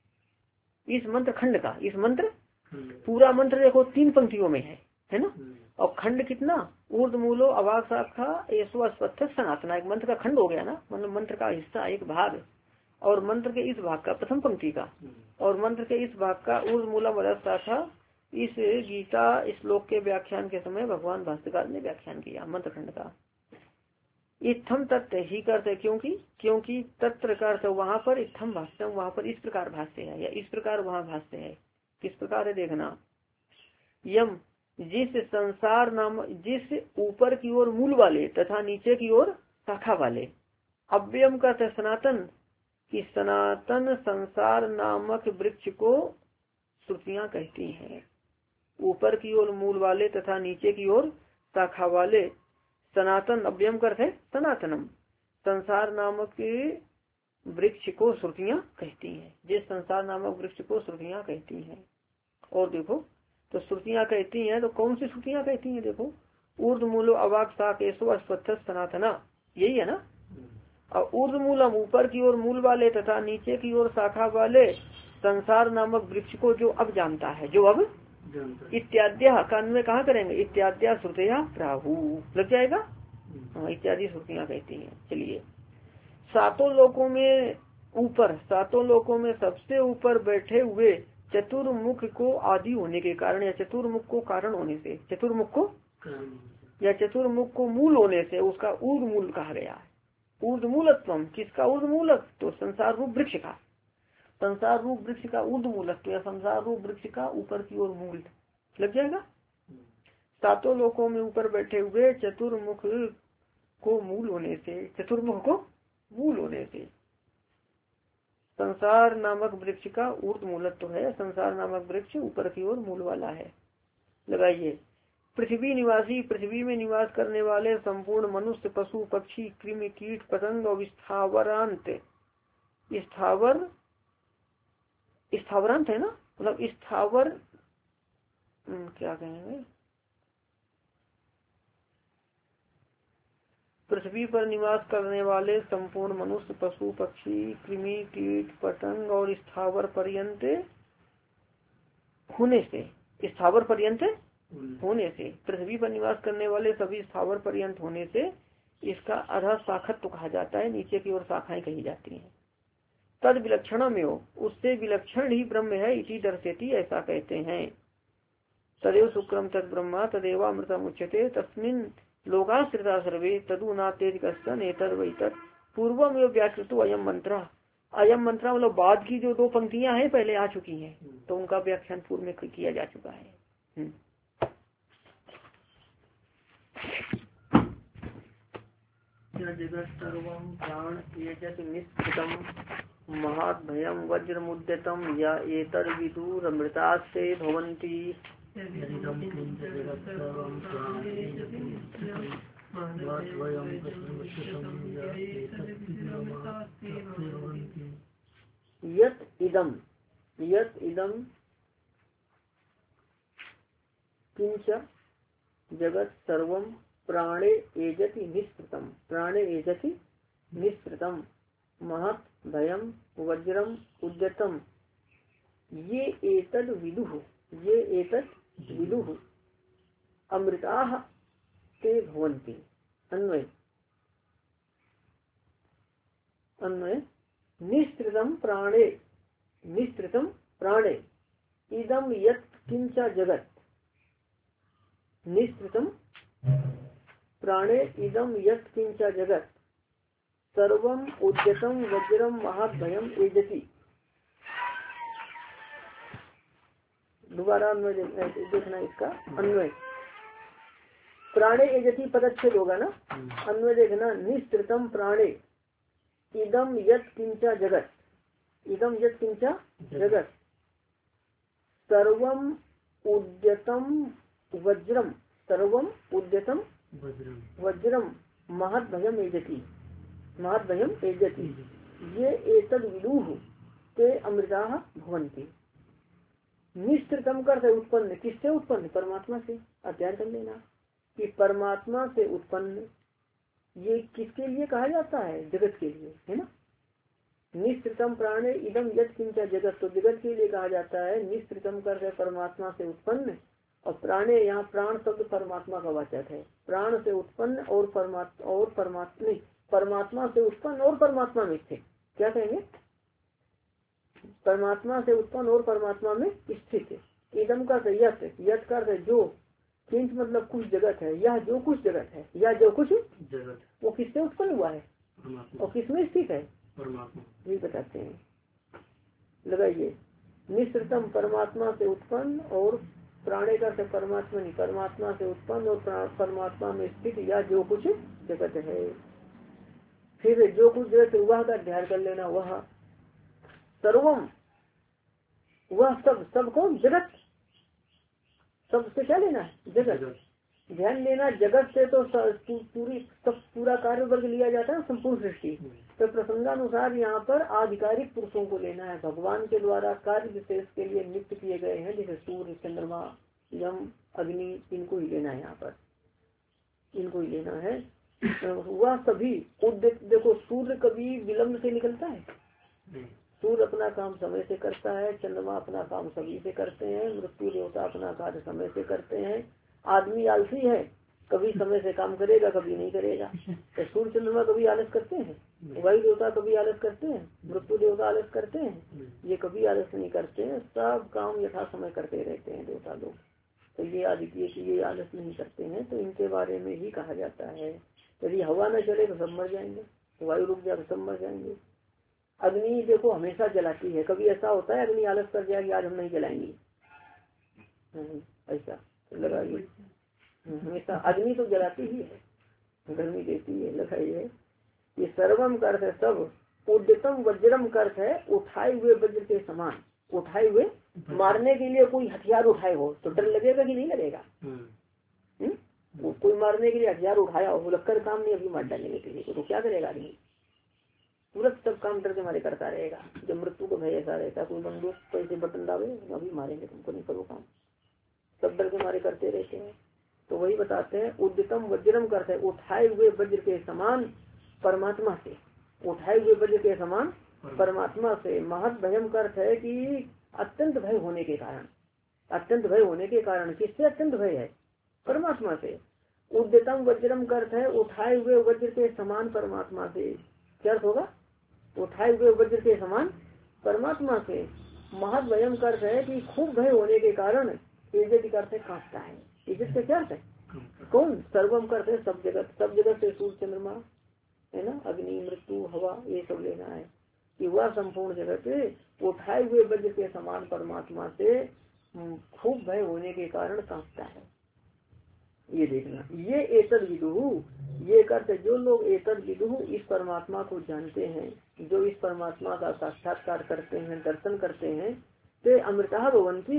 इस मंत्र खंड का। इस मंत्र पूरा मंत्र देखो तीन पंक्तियों में है, है ना? और खंड कितना? ऊर्ध्व मूलो अवाक शाखा एसो अश्वत्थ सनातना, एक मंत्र का खंड हो गया ना, मतलब मंत्र का हिस्सा एक भाग, और मंत्र के इस भाग का प्रथम पंक्ति का, और मंत्र के इस भाग का ऊर्ध्व मूलम अधशाखा, इस गीता श्लोक के व्याख्यान के समय भगवान भाष्यकार ने व्याख्यान किया मंत्र खंड का। इत्थम तत्व ही करते, क्योंकि क्योंकि तत्र का अर्थ वहाँ पर, इत्थम भाष्यम वहाँ पर इस प्रकार भाष्य है, या इस प्रकार वहाँ भाष्य है। किस प्रकार है देखना, यम जिस संसार नाम, जिस ऊपर की ओर मूल वाले तथा नीचे की ओर शाखा वाले, अव्ययम का सनातन, कि सनातन संसार नामक वृक्ष को श्रुतियां कहती हैं। ऊपर की ओर मूल वाले तथा नीचे की ओर शाखा वाले सनातन, अव्ययम का अर्थ है सनातनम, संसार नामक वृक्ष को श्रुतियां कहती हैं। जिस संसार नामक वृक्ष को श्रुतियां कहती हैं। और देखो तो श्रुतियां कहती हैं, तो कौन सी श्रुतियां कहती हैं? देखो ऊर्ध्व मूलो अवाक शाकेशो अश्वत्थ सनातना, यही है ना। और ऊर्ध्व मूलम ऊपर की ओर मूल वाले तथा नीचे की ओर शाखा वाले संसार नामक वृक्ष को जो अब जानता है, जो अब इत्याद्या कान में कहा करेंगे, इत्याद्या श्रुतिया प्राहु लग जाएगा। हाँ, इत्यादि श्रुतियां कहती हैं। चलिए सातों लोकों में ऊपर, सातों लोकों में सबसे ऊपर बैठे हुए चतुर्मुख को आदि होने के कारण, या चतुर्मुख को कारण होने से, चतुर्मुख को या चतुर्मुख को मूल होने से उसका ऊर्ध्व मूल कहा गया है। ऊर्ध्व मूलत्वम, किसका ऊर्ध्व मूलक? तो संसार रूप वृक्ष का, संसार रूप वृक्ष का ऊर्ध्व मूलत्व, या संसार रूप वृक्ष का ऊपर की ओर मूल लग जाएगा। सातों लोकों में ऊपर बैठे हुए चतुर्मुख को मूल होने से, चतुर्मुख को मूल होने से संसार नामक वृक्ष का ऊर्ध्व मूलत्व है। संसार नामक वृक्ष ऊपर की ओर मूल वाला है। लगाइए पृथ्वी निवासी, पृथ्वी में निवास करने वाले संपूर्ण मनुष्य, पशु, पक्षी, कृमि, कीट, पतंग और स्थावरांत, स्थावर स्थावरांत है ना, मतलब स्थावर क्या कहेंगे, पृथ्वी पर निवास करने वाले संपूर्ण मनुष्य, पशु, पक्षी, कृमि, कीट, पतंग और स्थावर पर्यंत होने से, स्थावर पर्यंत होने से, पृथ्वी पर निवास करने वाले सभी स्थावर पर्यंत होने से इसका आधा शाखत्व कहा जाता है। नीचे की ओर शाखाएं कही जाती हैं। तद विलक्षण में हो, उससे विलक्षण ही ब्रह्म है, इसी दर्शेती, ऐसा कहते हैं। तदेव शुक्रम तद ब्रह्मा तदेव अमृतम उच्यते तस्मिन् लोकाश्रिता सर्वे तदु ना तेज कश्चन एतद् वै तत् पूर्वम एव व्याकृतो अयम मंत्र। अयम मंत्र मतलब बाद की जो दो पंक्तियां हैं पहले आ चुकी हैं, तो उनका व्याख्यान पूर्व में किया जा चुका है। जगत सर्वं प्राण एजत निष्कृतम महाभयम वज्र मुद्यतम या एतर विदुर अमृतास्ते भवन्ति यत इदम यत इदम किंच जगत सर्वम प्राणे एजति निष्कृतम प्राणे एजति निष्कृतम महत् भयम वज्रम उद्यतम ये एतद विदुः ये एतद विदुः अमृताः ते भवन्ति। अन्वय अन्वय निष्कृतम प्राणे निष्कृतम प्राणे इदम यत् किंच जगत निष्कृतम प्राणे इदम यत् किंच जगत सर्वम उद्यतम वज्रम महाभयम एजति। दोबारा अन्वय देखना इसका अन्वय प्राणे एजति पदच्छेद होगा ना। अन्वय देखना निष्कृतम प्राणे इदम यत् किंचा जगत इदम यत् किंचा जगत सर्वम उद्यतम वज्रम सर्वम उद्यतम वज्रम महत् भयम एजति महत् भयम एजति ये एतद विदुः ते अमृताः भवन्ति। निष्कृतम करते उत्पन्न किससे उत्पन्न परमात्मा से। अध्ययन कर लेना कि परमात्मा से उत्पन्न ये किसके लिए कहा जाता है जगत के लिए है ना। निष्कृतम प्राणे इदम यत् किंचा जगत तो जगत के लिए कहा जाता है। निष्कृतम करते परमात्मा से उत्पन्न और प्राणे यहाँ प्राण शब्द परमात्मा का वाचक है। प्राण से उत्पन्न और परमात्मा और परमात्मा नहीं परमात्मा से उत्पन्न और परमात्मा में स्थित क्या कहेंगे परमात्मा से उत्पन्न और परमात्मा में स्थित है। इदम का यत यत का जो किंच मतलब कुछ जगत है यह जो कुछ जगत है या जो कुछ जगत वो किससे उत्पन्न हुआ है और किसमें स्थित है परमात्मा ये बताते हैं। लगाइए निष्कृतम परमात्मा से उत्पन्न और प्राणे का से परमात्मा नहीं परमात्मा से उत्पन्न और परमात्मा में स्थित या जो कुछ जगत है। फिर जो कुछ जगत वह का ध्यान कर लेना वह सर्वम वह सब सब कौन जगत सबसे क्या लेना है जगत। ध्यान देना जगत से तो पूरी सब पूरा कार्य वर्ग लिया जाता है संपूर्ण सृष्टि। तो प्रसंगानुसार यहाँ पर आधिकारिक पुरुषों को लेना है भगवान के द्वारा कार्य विशेष के लिए नियुक्त किए गए हैं जैसे सूर्य चंद्रमा यम अग्नि इनको ही लेना है यहाँ पर इनको ही लेना है। वह सभी देखो सूर्य कभी विलम्ब से निकलता है सूर्य अपना काम समय से करता है चंद्रमा अपना काम सभी से करते हैं मृत्यु देवता अपना कार्य समय से करते हैं। आदमी आलसी है कभी समय से काम करेगा कभी नहीं करेगा। तो सूर्य चंद्रमा कभी आलस करते हैं वायु देवता कभी आलस करते हैं मृत्यु देवता आलस करते हैं ये कभी आलस नहीं करते हैं सब काम यथा समय करते रहते हैं देवता लोग। तो ये आदित्य की ये आलस नहीं करते हैं तो इनके बारे में ही कहा जाता है। यदि हवा न चले तो सब मर जाएंगे वायु रुक जाए तो सब मर जाएंगे। अग्नि देखो हमेशा जलाती है कभी ऐसा होता है अग्नि आलस कर जाएगी आज हम नहीं जलाएंगे ऐसा लगाइए हमेशा अग्नि तो जलाती ही है गर्मी देती है। लगाइए ये सर्वम का अर्थ है सब उद्यतम वज्रम का अर्थ है उठाए हुए वज्र के समान उठाए हुए मारने के लिए कोई हथियार उठाए हो तो डर लगेगा कि नहीं लगेगा। वो कोई मारने के लिए हथियार उठाया हो लगकर काम नहीं अभी मार डालने के लिए तो क्या करेगा आदमी तुरंत सब काम डर के मारे करता रहेगा। जब मृत्यु को भय ऐसा रहता कोई बंदूक पैसे बटन दावे अभी मारेंगे तुमको नहीं करो काम सब डर के मारे करते रहते हैं। तो वही बताते हैं उद्यतम वज्रम करते उठाए हुए वज्र के समान परमात्मा से उठाए हुए वज्र के समान परमात्मा से महत् भयम का अर्थ है कि अत्यंत भय होने के कारण अत्यंत भय होने के कारण किससे अत्यंत भय है परमात्मा से। उद्यतम वज्रम का अर्थ है उठाए हुए वज्र के समान परमात्मा से क्या अर्थ होगा उठाए हुए वज्र के समान परमात्मा से। महत् भयम का अर्थ है कि खूब भय होने के कारण इज्जत का अर्थ कांपता है। इज्जत का क्या अर्थ है कौन सर्वम करते हैं सब जगत सब जगत से सूर्य चंद्रमा है ना अग्नि मृत्यु हवा ये सब लेना है कि वह संपूर्ण जगत उठाए हुए वज्र के समान परमात्मा से खूब भय होने के कारण कांपता है। ये देखना ये एतद विदुः ये करते जो लोग एतद विदुः इस परमात्मा को जानते हैं जो इस परमात्मा का साक्षात्कार करते हैं दर्शन करते हैं ते अमृता भवन्ति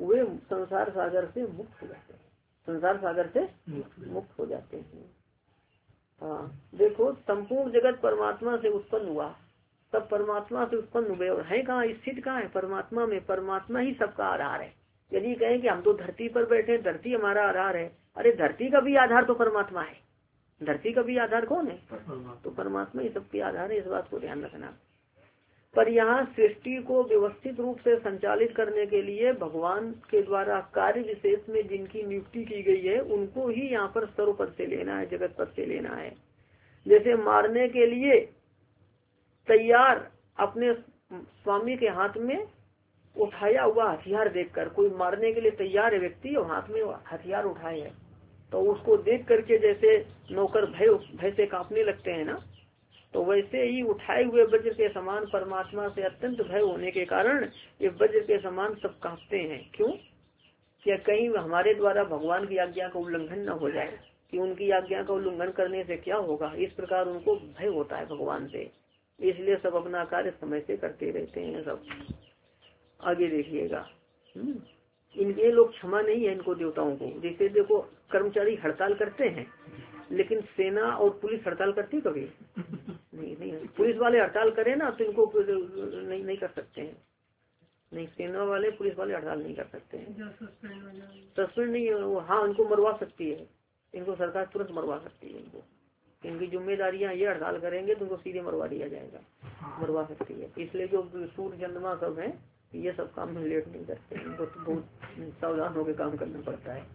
वे संसार सागर से मुक्त हो जाते हैं, संसार सागर से मुक्त हो जाते हैं। हाँ देखो, संपूर्ण जगत परमात्मा से उत्पन्न हुआ, सब परमात्मा से उत्पन्न हुए और है कहाँ, स्थित कहाँ है, परमात्मा में। परमात्मा ही सबका आधार है। यदि कहें कि हम तो धरती पर बैठे, धरती हमारा आधार है, अरे धरती का भी आधार तो परमात्मा है। धरती का भी आधार कौन है, तो परमात्मा ही सबके आधार है। इस बात को ध्यान रखना। पर यहाँ सृष्टि को व्यवस्थित रूप से संचालित करने के लिए भगवान के द्वारा कार्य विशेष में जिनकी नियुक्ति की गई है, उनको ही यहाँ पर सर्वपद से लेना है, जगत पद से लेना है। जैसे मारने के लिए तैयार अपने स्वामी के हाथ में उठाया हुआ हथियार देखकर, कोई मारने के लिए तैयार है व्यक्ति और हाथ में हथियार उठाए है, तो उसको देख करके जैसे नौकर भय भय से कांपने लगते हैं ना, तो वैसे ही उठाए हुए वज्र के समान परमात्मा से अत्यंत भय होने के कारण ये वज्र के समान सब कांपते हैं। क्यों? क्या कहीं हमारे द्वारा भगवान की आज्ञा का उल्लंघन न हो जाए, कि उनकी आज्ञा का उल्लंघन करने से क्या होगा, इस प्रकार उनको भय होता है भगवान से। इसलिए सब अपना कार्य समय से करते रहते हैं सब। आगे देखिएगा, इनके लोग क्षमा नहीं है इनको देवताओं को। जैसे देखो कर्मचारी हड़ताल करते हैं, लेकिन सेना और पुलिस हड़ताल करती कभी नहीं, नहीं। पुलिस वाले हड़ताल करें ना तो इनको नहीं नहीं कर सकते हैं, नहीं सेना वाले पुलिस वाले हड़ताल नहीं कर सकते हैं। सस्पेंड नहीं है वो, हाँ उनको मरवा सकती है, इनको सरकार तुरंत मरवा सकती है। इनको इनकी जिम्मेदारियां, ये हड़ताल करेंगे तो उनको सीधे मरवा दिया जाएगा, मरवा सकती है। इसलिए जो सूर्य चंद्रमा सब है ये सब काम में लेट नहीं करते, इनको तो बहुत सावधान होकर काम करना पड़ता है।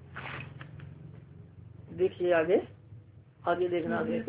देखिए आगे आगे देखना, आगे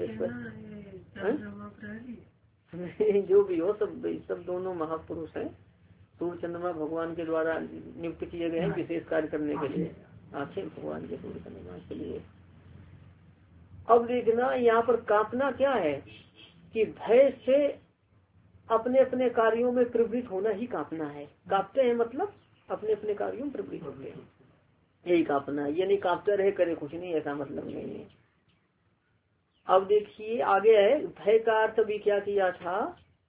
जो भी हो सब सब दोनों महापुरुष हैं। सूर्य चंद्रमा भगवान के द्वारा नियुक्त किए गए हैं विशेष कार्य करने के लिए, आखिर भगवान के सूर्य चंद्रमा के लिए। अब देखना यहाँ पर कांपना क्या है, कि भय से अपने अपने कार्यों में प्रवृत्त होना ही कांपना है। कांपते हैं मतलब अपने अपने कार्यों में प्रवृत्त होते हैं, यही कांपना है। ये नहीं कांपते रहे करे कुछ नहीं, ऐसा मतलब नहीं है। अब देखिए आगे है, भय का अर्थ भी क्या किया था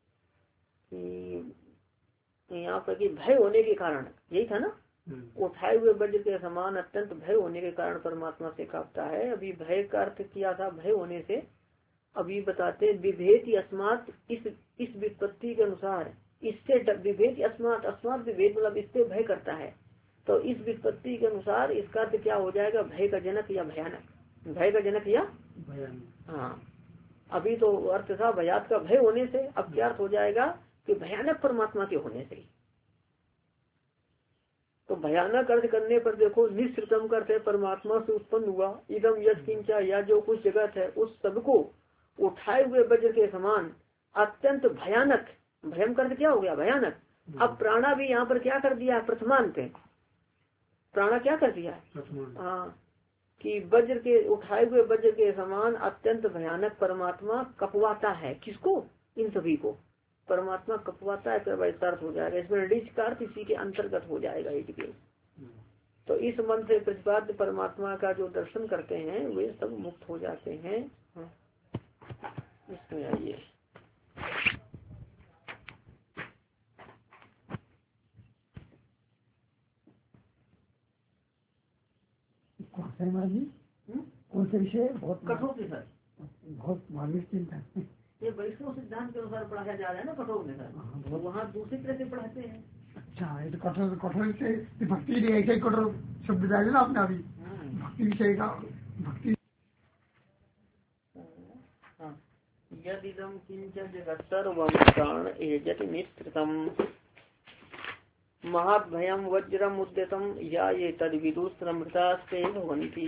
कि यहाँ पर कि भय होने के कारण, यही था ना, उठाए हुए वज्र के समान अत्यंत भय होने के कारण परमात्मा से कांपता है। अभी भय का अर्थ किया था भय होने से, अभी बताते विभेद अस्मात, इस इस विपत्ति के अनुसार, इससे विभेद अस्मात, अस्मात विभेद मतलब इससे भय करता है, तो इस विपत्ति के अनुसार इसका अर्थ क्या हो जाएगा, भय का जनक या भयानक, भय का जनक या भयानक। हाँ अभी तो अर्थ था भयात का भय होने से, अब क्या अर्थ हो जाएगा कि भयानक परमात्मा के होने से। तो भयानक अर्थ करने पर देखो, निश्चितम करते परमात्मा से उत्पन्न हुआ, इदम यश किंचा, या जो कुछ जगत है उस सबको उठाए हुए वज्र के समान अत्यंत भयानक, भयम कर क्या हो गया भयानक। अब प्राणा भी यहाँ पर क्या कर दिया है, प्रथमांत, प्राणा क्या कर दिया है, हाँ कि वज्र के उठाए हुए वज्र के समान अत्यंत भयानक परमात्मा कपवाता है। किसको, इन सभी को परमात्मा कपवाता है, वैसा अर्थ हो जाएगा। इसमें ऋच का अर्थ इसी के अंतर्गत हो जाएगा एक के। तो इस मन से प्रतिपाद्य परमात्मा का जो दर्शन करते हैं वे सब मुक्त हो जाते हैं। हाँ। इसमें आइए कौन से विषय बहुत कठोर के साथ बहुत मानवीय चिंता है। ये वैष्णव सिद्धांत के अनुसार पढ़ाया जा रहा है ना कठोर के साथ, तो वहाँ दूसरी तरह से पढ़ाते हैं। अच्छा ये तो कठोर कठोर से भक्ति नहीं, ऐसे कठोर शब्द डाले ना आपने अभी, भक्ति विषय का भक्ति। यदिदं किंच जगत्सर्वं प्राण एजति निश्चितम् महाभयं वज्रम उद्यतम या ये तद विदुषमृतास्ते भवन्ति।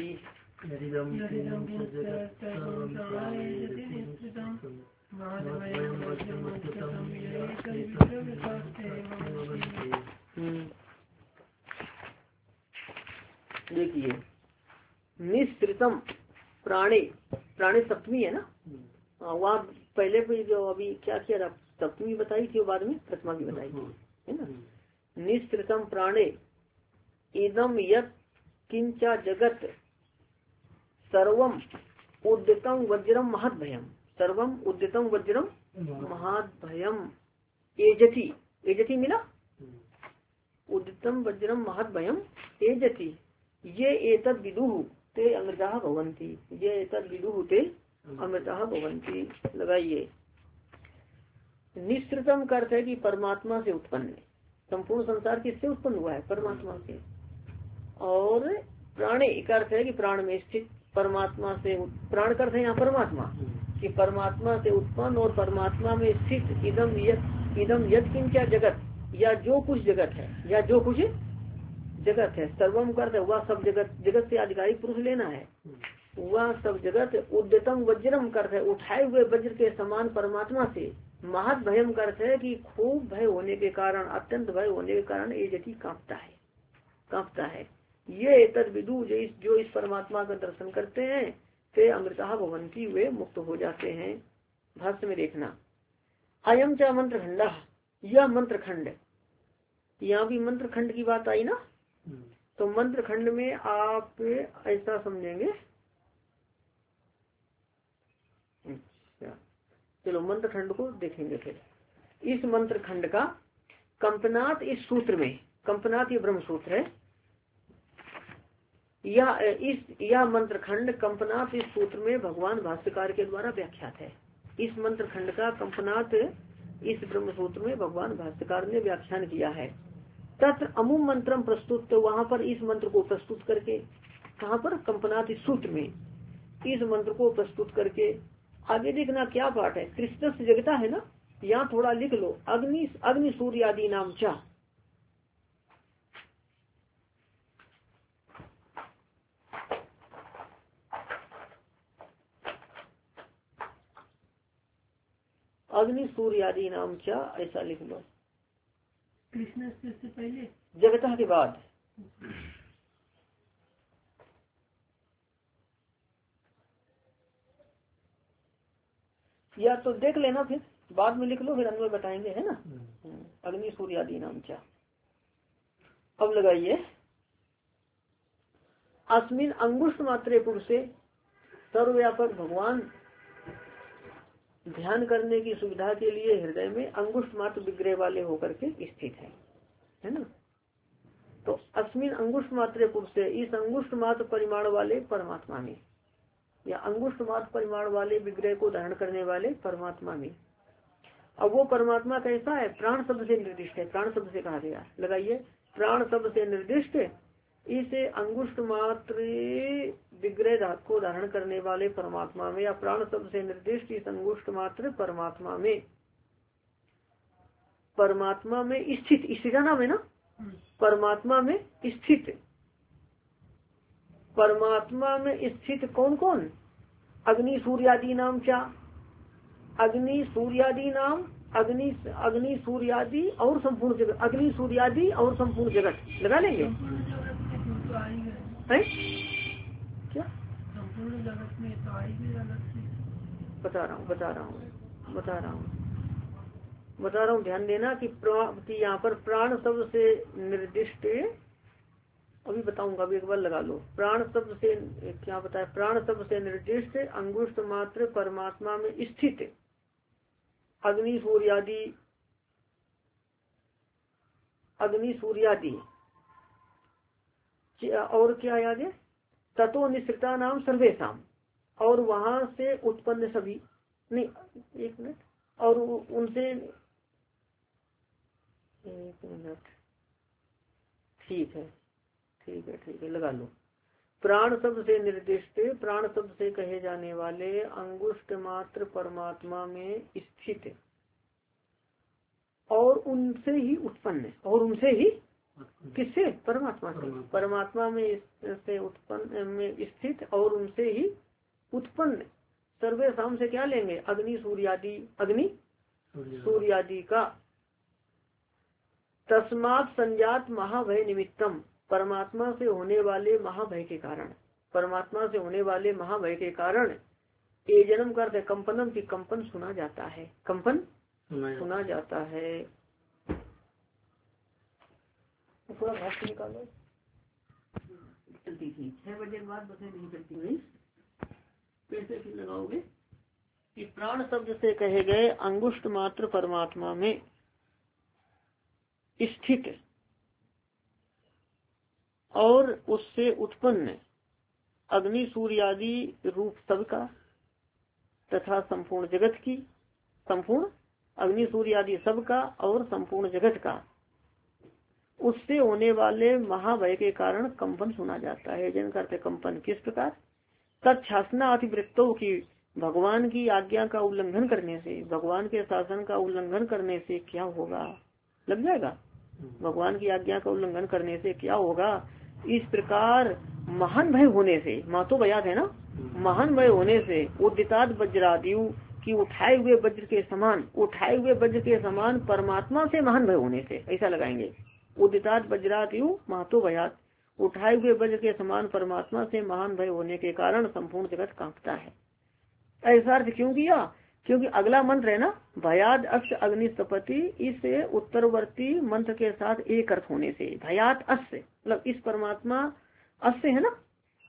देखिए निश्चितम प्राणे, प्राणे सप्तमी है ना, वहाँ पहले भी जो अभी क्या किया सप्तमी बताई थी, बाद में प्रथमा भी बताई थी, है ना। निश्चितम प्राणे इदम यत् किंचा जगत सर्वम उद्यतम वज्रम महद्भयम, सर्वम उद्यतम वज्रम महद्भयम एजति, एजति मिला उदितम वज्रम महत भयम एजति ये एतद विदुः ते अमृतः भवन्ति ये एतद विदुः ते अमृतः भवन्ति। लगाइए निश्चितम का अर्थ है कि परमात्मा से उत्पन्न, संपूर्ण संसार किससे उत्पन्न हुआ है? परमात्मा से। और प्राणे का अर्थ है कि प्राण में स्थित परमात्मा से, प्राण का अर्थ है यहाँ परमात्मा, कि परमात्मा से उत्पन्न और परमात्मा में स्थित इदम यत इदम यत किंचा जगत, या जो कुछ जगत है, या जो कुछ जगत है। सर्वम का अर्थ है वह सब जगत, जगत से आधिकारिक पुरुष लेना है, वह सब जगत। उद्यतम वज्रम का अर्थ है उठाए हुए वज्र के समान परमात्मा से। महत भयम का अर्थ है कि खूब भय होने के कारण, अत्यंत भय होने के कारण ये जति कांपता है, कांपता है। ये एतद विदु जो इस जो इस परमात्मा का दर्शन करते हैं ते अमृतः भवन्ति वे मुक्त हो जाते हैं। भाष्य में देखना अयम च मंत्र खंड, यह मंत्र खंड, यहाँ भी मंत्र खंड की बात आई ना, तो मंत्र खंड में आप ऐसा समझेंगे। अच्छा चलो मंत्र खंड को देखेंगे फिर। इस मंत्र खंड का कंपनात इस सूत्र में, कंपनात ये ब्रह्म सूत्र है, यह इस यह मंत्र खंड कंपनात इस सूत्र में भगवान भाष्यकार के द्वारा व्याख्यात है। इस मंत्र खंड का कंपनात इस ब्रह्म सूत्र में भगवान भाष्यकार ने व्याख्यान किया है। तत्र अमुम मंत्रम प्रस्तुत, तो वहाँ पर इस मंत्र को प्रस्तुत करके, कहाँ पर? कंपनात इस सूत्र में इस मंत्र को प्रस्तुत करके आगे देखना क्या पाठ है। कृष्ण से जगता है ना, यहाँ थोड़ा लिख लो अग्नि अग्नि सूर्य आदि नाम चा, अग्नि सूर्य आदि नाम चा, ऐसा लिख लो। कृष्ण से पहले जगता के बाद या तो देख लेना, फिर बाद में लिख लो, फिर अन्वय बताएंगे, है ना। अग्नि सूर्य आदि नाम चा। अब लगाइए अस्मिन अंगुष्ठ मात्रे पुरुषे सर्वव्यापक भगवान ध्यान करने की सुविधा के लिए हृदय में अंगुष्ठ मात्र विग्रह वाले होकर के स्थित है, है ना। तो अस्मिन अंगुष्ठ मात्रे पुरुषे, इस अंगुष्ठ मात्र परिमाण वाले परमात्मा में, या अंगुष्ठ मात्र परिमाण वाले विग्रह को धारण करने वाले परमात्मा में। अब वो परमात्मा कैसा है? प्राण शब्द से निर्दिष्ट है, प्राण शब्द से कहा गया। लगाइए प्राण शब्द से निर्दिष्ट इसे अंगुष्ठ मात्र विग्रह को धारण करने वाले परमात्मा में, या प्राण शब्द से निर्दिष्ट इस अंगुष्ठ मात्र परमात्मा में, परमात्मा में स्थित, स्थित नाम है ना, परमात्मा में स्थित, परमात्मा में स्थित कौन कौन? अग्नि सूर्यादि नाम चा, अग्नि सूर्यादि नाम, अग्नि अग्नि सूर्यादि और संपूर्ण जगत, अग्नि सूर्यादि और संपूर्ण जगत लगा लेंगे। है क्या? संपूर्ण जगत में तो आएगी अलग से। बता रहा हूँ बता रहा हूँ बता रहा हूँ बता रहा हूँ ध्यान देना कि कि यहाँ पर प्राण शब्द से निर्दिष्ट, अभी बताऊंगा, अभी एक बार लगा लो। प्राण शब्द से क्या बताया? प्राण शब्द से निर्दिष्ट अंगुष्ठ मात्र परमात्मा में स्थित अग्नि सूर्यादि, अग्नि सूर्यादि और क्या आगे? ततो निश्रिता नाम सर्वेशम, और वहां से उत्पन्न सभी, नहीं एक मिनट, और उनसे एक मिनट, ठीक है ठीक है ठीक है लगा लो। प्राण शब्द से निर्दिष्ट, प्राण शब्द से कहे जाने वाले अंगुष्ठ मात्र परमात्मा में स्थित और उनसे ही उत्पन्न, और उनसे ही किससे? परमात्मा से, परमात्मा में से उत्पन्न में स्थित और उनसे ही उत्पन्न सर्वे शाम से क्या लेंगे? अग्नि सूर्यादि, अग्नि सूर्यादि का। तस्मात् संजात महाभय निमित्तम, परमात्मा से होने वाले महाभय के कारण, परमात्मा से होने वाले महाभय के कारण ये जन्म करते कंपनम की कंपन सुना जाता है, कंपन सुना जाता है। थोड़ा भाष्य निकालो, चलती थी छह बजे के बाद बसें नहीं चलती हुई, कैसे फिर लगाओगे कि प्राण शब्द से कहे गए अंगुष्ठ मात्र परमात्मा में स्थित और उससे उत्पन्न अग्नि सूर्य आदि रूप सबका तथा संपूर्ण जगत की, संपूर्ण अग्नि सूर्य आदि सबका और संपूर्ण जगत का, उससे होने वाले महाभय के कारण कंपन सुना जाता है। जन करते कंपन किस प्रकार, तत्शासना अतिवृत्तों की, भगवान की आज्ञा का उल्लंघन करने से, भगवान के शासन का उल्लंघन करने से क्या होगा, लग जाएगा, भगवान की आज्ञा का उल्लंघन करने से क्या होगा, इस प्रकार महान भय होने से, मातो भयात है ना, महान भय होने से उद्दितात वज्रादियु की उठाए हुए वज्र के समान, उठाए हुए वज्र के समान परमात्मा से महान भय होने से, ऐसा लगाएंगे, उदितात वज्रादियु मातो भयात, उठाए हुए वज्र के समान परमात्मा से महान भय होने के कारण संपूर्ण जगत कांपता है। ऐसा अर्थ क्यों किया, क्योंकि अगला मंत्र है ना, भयाद अस्य अग्निस्तपति, इस उत्तरवर्ती मंत्र के साथ एक अर्थ होने से, भयात अस्य मतलब इस परमात्मा, अस्य है ना,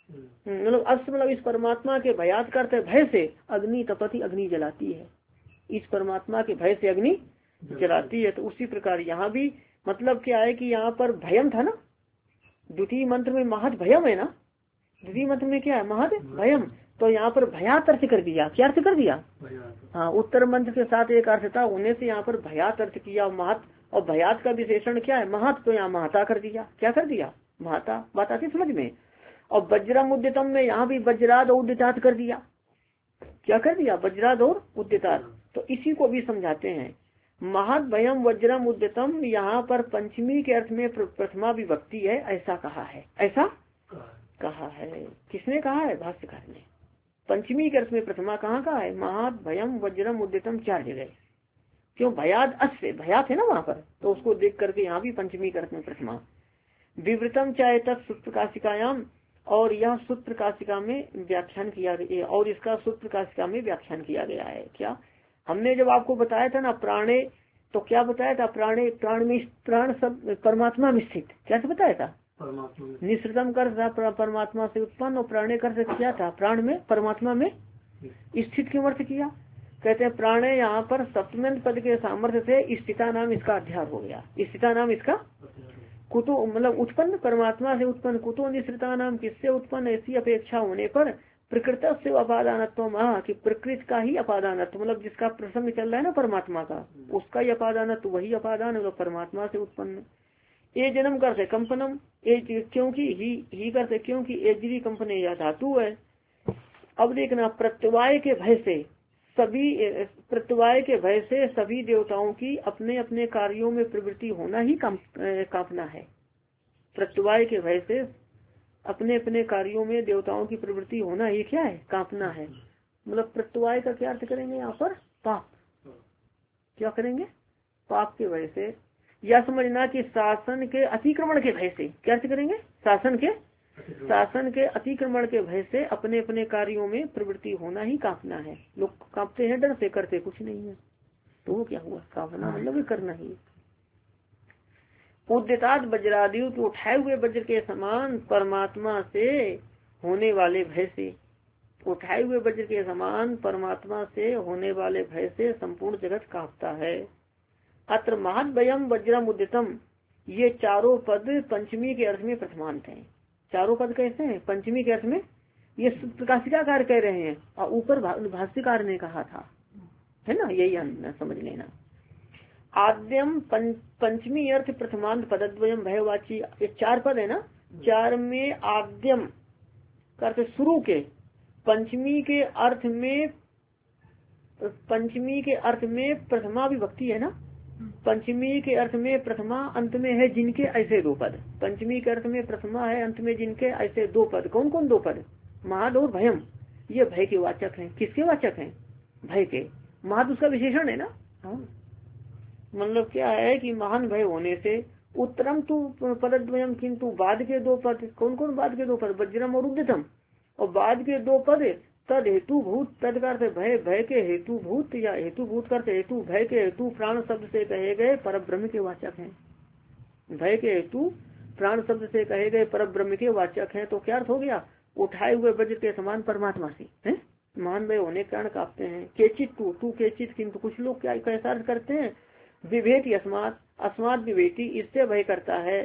मतलब अस्य मतलब इस परमात्मा के भयात करते भय से अग्नि तपति, अग्नि जलाती है, इस परमात्मा के भय से अग्नि जलाती है। तो उसी प्रकार यहाँ भी मतलब क्या है कि यहाँ पर भयम था ना, द्वितीय मंत्र में महद भयम है ना, द्वितीय मंत्र में क्या है, महद भयम, तो यहाँ पर भयात अर्थ कर दिया, क्या अर्थ कर दिया, हाँ, उत्तर मंत्र के साथ एक अर्थ था होने से यहाँ पर भयात अर्थ किया, महत, और भयात का विशेषण क्या है, महत, तो यहाँ महता कर दिया, क्या कर दिया, महता, बात आती समझ में। और वज्रम उद्यतम में यहाँ भी वज्राद और उद्यतात कर दिया, क्या कर दिया, वज्राद और उद्यतात, तो इसी को भी समझाते हैं। महद भयम वज्रम उद्यतम, यहाँ पर पंचमी के अर्थ में प्रथमा विभक्ति है, ऐसा कहा है, ऐसा कहा है, किसने कहा है, भाष्यकार ने। पंचमी के अर्थ में प्रथमा कहाँ कहा है, महद भयम वज्रम उद्यतम, चार जगह, क्यों, भयाद अस्य, भयात है ना वहाँ पर, तो उसको देख करके यहाँ भी पंचमी के अर्थ में प्रथमा। विवृतम चाहे तत्प्रकाशिकायाम, और यह सूत्र प्रकाशिका में व्याख्यान किया गया, और इसका सूत्र प्रकाशिका में व्याख्यान किया गया है। क्या हमने जब आपको बताया था ना प्राणे, तो क्या बताया था, प्राणे, प्राण में, प्राण सब परमात्मा में स्थित, क्या से बताया था, निश्रितम कर था परमात्मा से उत्पन्न, और प्राणे कर से क्या था, प्राण में परमात्मा में स्थित क्यों अर्थ किया, कहते हैं प्राणे यहाँ पर सप्तमंत पद के सामर्थ्य से स्थिता नाम इसका अध्यार हो गया, स्थिता नाम इसका, कुतो मतलब उत्पन्न, परमात्मा से उत्पन्न, कुतो निश्रिता नाम किससे उत्पन्न, ऐसी अपेक्षा होने पर प्रकृत से अपादानत्व, महा कि प्रकृति का ही अपादानत्व, मतलब जिसका प्रसंग चल रहा है ना परमात्मा का, उसका ही अपादानत्व, वही अपादान मतलब परमात्मा से उत्पन्न। ए जन्म करते कंपनम, ए क्योंकि ही ही करते क्योंकि एजरी कंपने या धातु है। अब देखना, प्रत्यवाय के भय से सभी, प्रत्यवाय के भय से सभी देवताओं की अपने अपने कार्यों में प्रवृत्ति होना ही कांपना है। प्रत्यवाय के भय से अपने अपने कार्यों में देवताओं की प्रवृत्ति होना ही क्या है, कांपना है। मतलब प्रत्यवाय का क्या अर्थ करेंगे यहाँ पर, पाप, क्या करेंगे, पाप के भय से, या समझना कि शासन के अतिक्रमण के भय से, क्या अर्थ करेंगे, शासन के शासन के अतिक्रमण के भय से अपने अपने कार्यों में प्रवृत्ति होना ही कांपना है। लोग कांपते हैं डर से, करते कुछ नहीं है, तो वो क्या हुआ, कांपना मतलब करना ही। उद्यतात वज्रादियों के उठाए हुए वज्र के समान परमात्मा से होने वाले भय से, उठाए हुए वज्र के समान परमात्मा से होने वाले भय से संपूर्ण जगत कांपता है। अत्र महद भयम वज्रम उद्यतम, ये चारों पद पंचमी के अर्थ में प्रथमांत हैं। चारों पद कैसे हैं, पंचमी के अर्थ में, ये प्रकाशिकाकार कह रहे हैं, और ऊपर भाष्यकार ने कहा था, है ना, यही समझ लेना। आद्यम पंचमी अर्थ प्रथमांत पदद्वयम भयवाची, ये चार पद है ना, चार में आद्यम का अर्थ शुरू के, पंचमी के अर्थ में, पंचमी के अर्थ में प्रथमा विभक्ति है ना, पंचमी के अर्थ में प्रथमा, अंत में है जिनके ऐसे दो पद, पंचमी के अर्थ में प्रथमा है, अंत में जिनके ऐसे दो पद, कौन कौन दो पद, महद और भयम, ये भय के वाचक हैं। किसके वाचक हैं, भय के। महद उसका विशेषण है ना, हाँ, मतलब क्या है कि महान भय होने से, उत्तरम तू पदद्वयम, किंतु बाद के दो पद, कौन कौन बाद के दो पद, वज्रम और उद्यतम, और बाद के दो पद तद हेतु भूत, तद करते भय, भय के हेतु भूत, या हेतु भूत करते हेतु, भय के हेतु प्राण शब्द से कहे गए पर ब्रह्म के वाचक हैं। भय के हेतु प्राण शब्द से कहे गए पर ब्रह्म के वाचक हैं। तो क्या अर्थ हो गया, उठाए हुए वज्र के समान परमात्मा से है, महान भय होने के कारण कांपते हैं। केचित तू, तू केचित, किंतु कुछ लोग क्या कैसा अर्थ करते हैं, विभेद अस्मात, अस्मात विभेति, इससे भय करता है,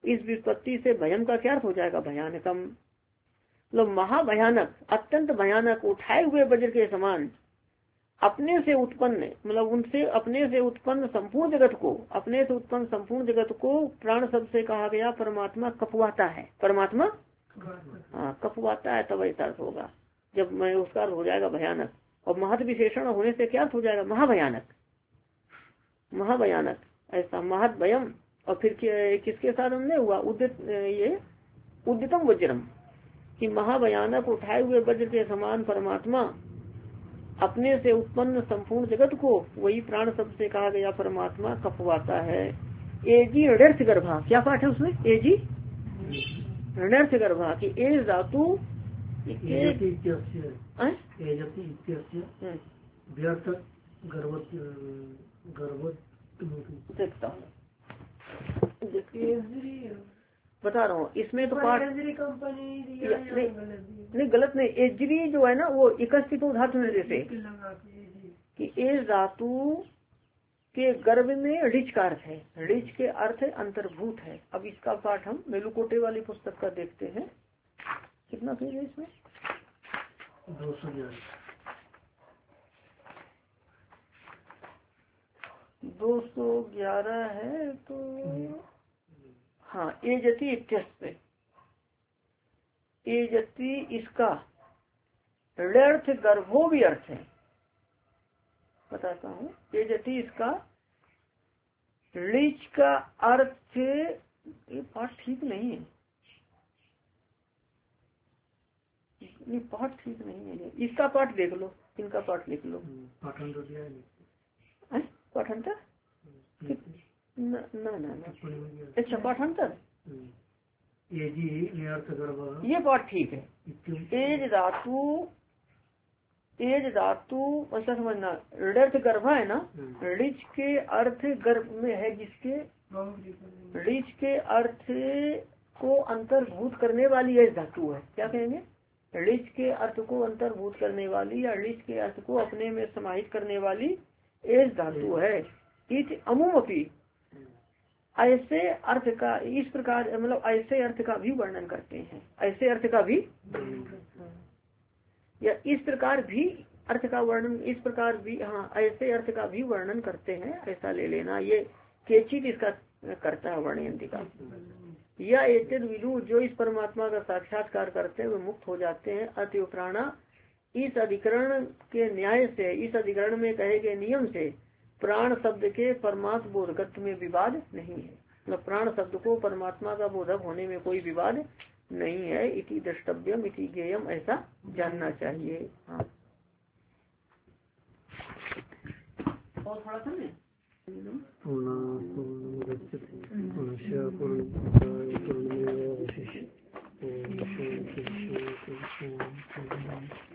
इस व्युत्पत्ति से भयम का क्या अर्थ हो जाएगा? भयानकम, मतलब महाभयानक, अत्यंत भयानक, उठाए हुए वज्र के समान, अपने से उत्पन्न, मतलब उनसे अपने से उत्पन्न संपूर्ण जगत को, अपने से उत्पन्न संपूर्ण जगत को प्राण शब्द से कहा गया परमात्मा कपवाता है। परमात्मा हाँ कपवाता है, तब ऐसा अर्थ होगा जब मैं उसका अर्थ हो जाएगा भयानक। और महत विशेषण होने से क्या अर्थ हो जाएगा? महाभयानक, महाभयानक ऐसा महत भयम। और फिर किसके साथ हमने हुआ? उद्यत ये उद्यतम वज्रम, कि महाभयानक उठाए हुए वज्र के समान परमात्मा अपने से उत्पन्न संपूर्ण जगत को, वही प्राण शब्द से कहा गया परमात्मा कपवाता है। एजी ऋणर्थ गर्भा, क्या पाठ है उसमें? एजी ऋणर्थ गर्भा की एज धातु देखता हूँ, बता रहा हूँ इसमें तो पाठ कंपनी नहीं, नहीं गलत नहीं। एजरी जो है ना वो इकस्थित धातु में जैसे कि एज धातु के गर्भ में ऋच का अर्थ है, ऋच के अर्थ अंतर्भूत है। अब इसका पाठ हम मेलुकोटे वाली पुस्तक का देखते हैं। कितना पेज है इसमें? दो सौ ग्यारह दो सौ ग्यारह है तो हाँ। एजति इत्यस्त, एजति इसका ऋर्थ गर्भो भी अर्थ है, बताता हूँ। एजति इसका ऋच का अर्थ, ये पाठ ठीक नहीं है, ये पाठ ठीक नहीं है। इसका पाठ देख लो, इनका पाठ लिख लो। पाठांतर ना ना ना अच्छा पाठांतर ये पाठ ठीक है। एज धातु, एज धातु ऐसा समझना, ऋर्थ गर्भ है ना, ऋच के अर्थ गर्भ में है जिसके, ऋच के अर्थ को अंतर्भूत करने वाली एज धातु है। क्या कहेंगे? ऋच के अर्थ को अंतर्भूत करने वाली या ऋच के अर्थ को अपने में समाहित करने वाली एज धातु है। इस अमुमपि, ऐसे अर्थ का इस प्रकार, मतलब ऐसे अर्थ का भी वर्णन करते हैं, ऐसे अर्थ का भी, या इस प्रकार भी अर्थ का वर्णन, इस प्रकार भी, हाँ ऐसे अर्थ का भी वर्णन करते हैं, ऐसा ले लेना। ये केचित इसका करता है वर्णयंती का। या एतद विदु, जो इस परमात्मा का साक्षात्कार करते हुए मुक्त हो जाते हैं। अतः प्राणा, इस अधिकरण के न्याय से, इस अधिकरण में कहे गए नियम से प्राण शब्द के परमात्म बोधकत्व में विवाद नहीं है, मतलब प्राण शब्द को परमात्मा का बोधक होने में कोई विवाद नहीं है। इति द्रष्टव्यम इति ज्ञेयम, ऐसा जानना चाहिए। हाँ और थोड़ा सा पूर्ण